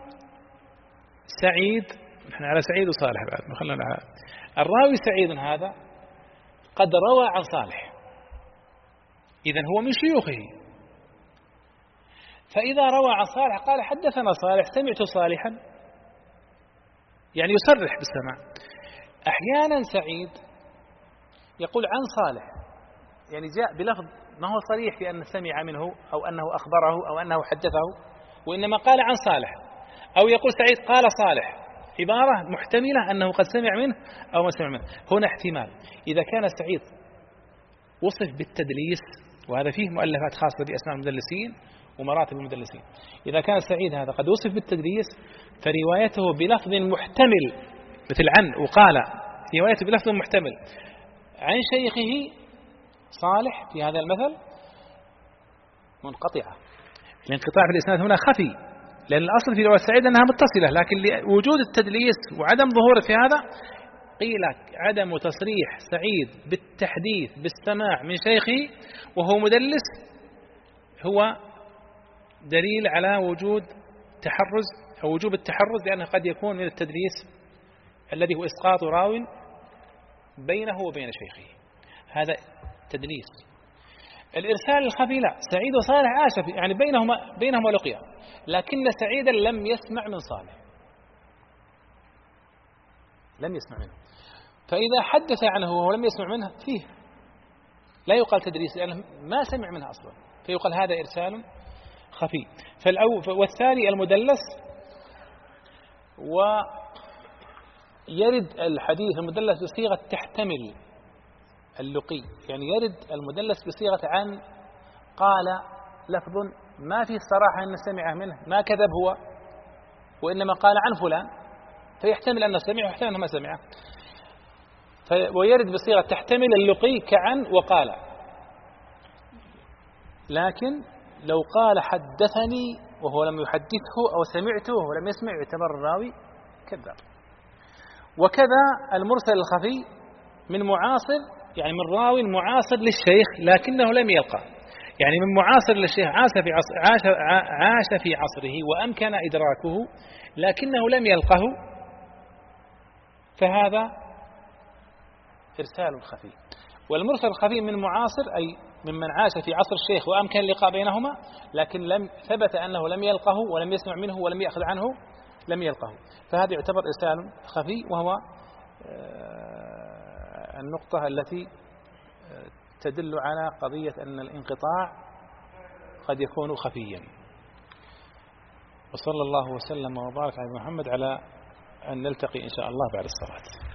سعيد، نحن على سعيد وصالح بعد، خلنا على الراوي سعيد هذا قد روى عن صالح، إذن هو من شيوخه، فإذا روى عن صالح قال حدثنا صالح سمعت صالحا، يعني يصرح بالسماع. أحيانا سعيد يقول عن صالح، يعني جاء بلفظ ما هو صريح في أن سمع منه أو أنه أخبره أو أنه حدثه، وإنما قال عن صالح، أو يقول سعيد قال صالح، عبارة محتملة أنه قد سمع منه أو ما سمع منه. هنا احتمال إذا كان سعيد وصف بالتدليس، وهذا فيه مؤلفات خاصة بأسماء المدلسين ومراتب المدلسين، إذا كان سعيد هذا قد وصف بالتدليس فروايته بلفظ محتمل مثل عن وقال، روايته بلفظ محتمل عن شيخه صالح في هذا المثل منقطعة. الانقطاع في الإسناد هنا خفي، لأن الأصل في رواية سعيد أنها متصلة، لكن لوجود التدليس وعدم ظهوره في هذا قيل عدم تصريح سعيد بالتحديث بالسماع من شيخه وهو مدلس هو دليل على وجود تحرز أو وجوب التحرز، لأنه قد يكون من التدليس الذي هو إسقاط راو بينه وبين شيخه، هذا تدليس. الإرسال الخفي لا، سعيد وصالح عاش يعني بينهما بينهما لقيا، لكن سعيدا لم يسمع من صالح، لم يسمع منه، فإذا حدث عنه وهو لم يسمع منه فيه لا يقال تدليس، لأنه ما سمع منها أصلا، فيقال هذا إرسال خفي. فالأول والثاني المدلس، ويرد الحديث المدلس بصيغة تحتمل اللقي، يعني يرد المدلس بصيغة عن قال لفظ ما فيه الصراحة أن سمعه منه، ما كذب هو، وإنما قال عن فلان، فيحتمل أنه سمعه ويحتمل أنه ما سمعه، ويرد بصيغة تحتمل اللقي كعن وقال. لكن لو قال حدثني وهو لم يحدثه أو سمعته وهو لم يسمع يعتبر الراوي كذاب. وكذا المرسل الخفي من معاصر، يعني من راوي معاصر للشيخ لكنه لم يلقى، يعني من معاصر للشيخ عاش في عصر عاش عاش في عصره وأمكن إدراكه لكنه لم يلقه، فهذا إرسال خفي. والمرسل الخفي من معاصر أي ممن عاش في عصر الشيخ وأمكن اللقاء بينهما لكن لم ثبت أنه لم يلقه ولم يسمع منه ولم يأخذ عنه، لم يلقه، فهذا يعتبر إرسال خفي، وهو النقطة التي تدل على قضية أن الانقطاع قد يكون خفيا. وصلى الله وسلم وبارك على محمد، على أن نلتقي إن شاء الله بعد الصلاة.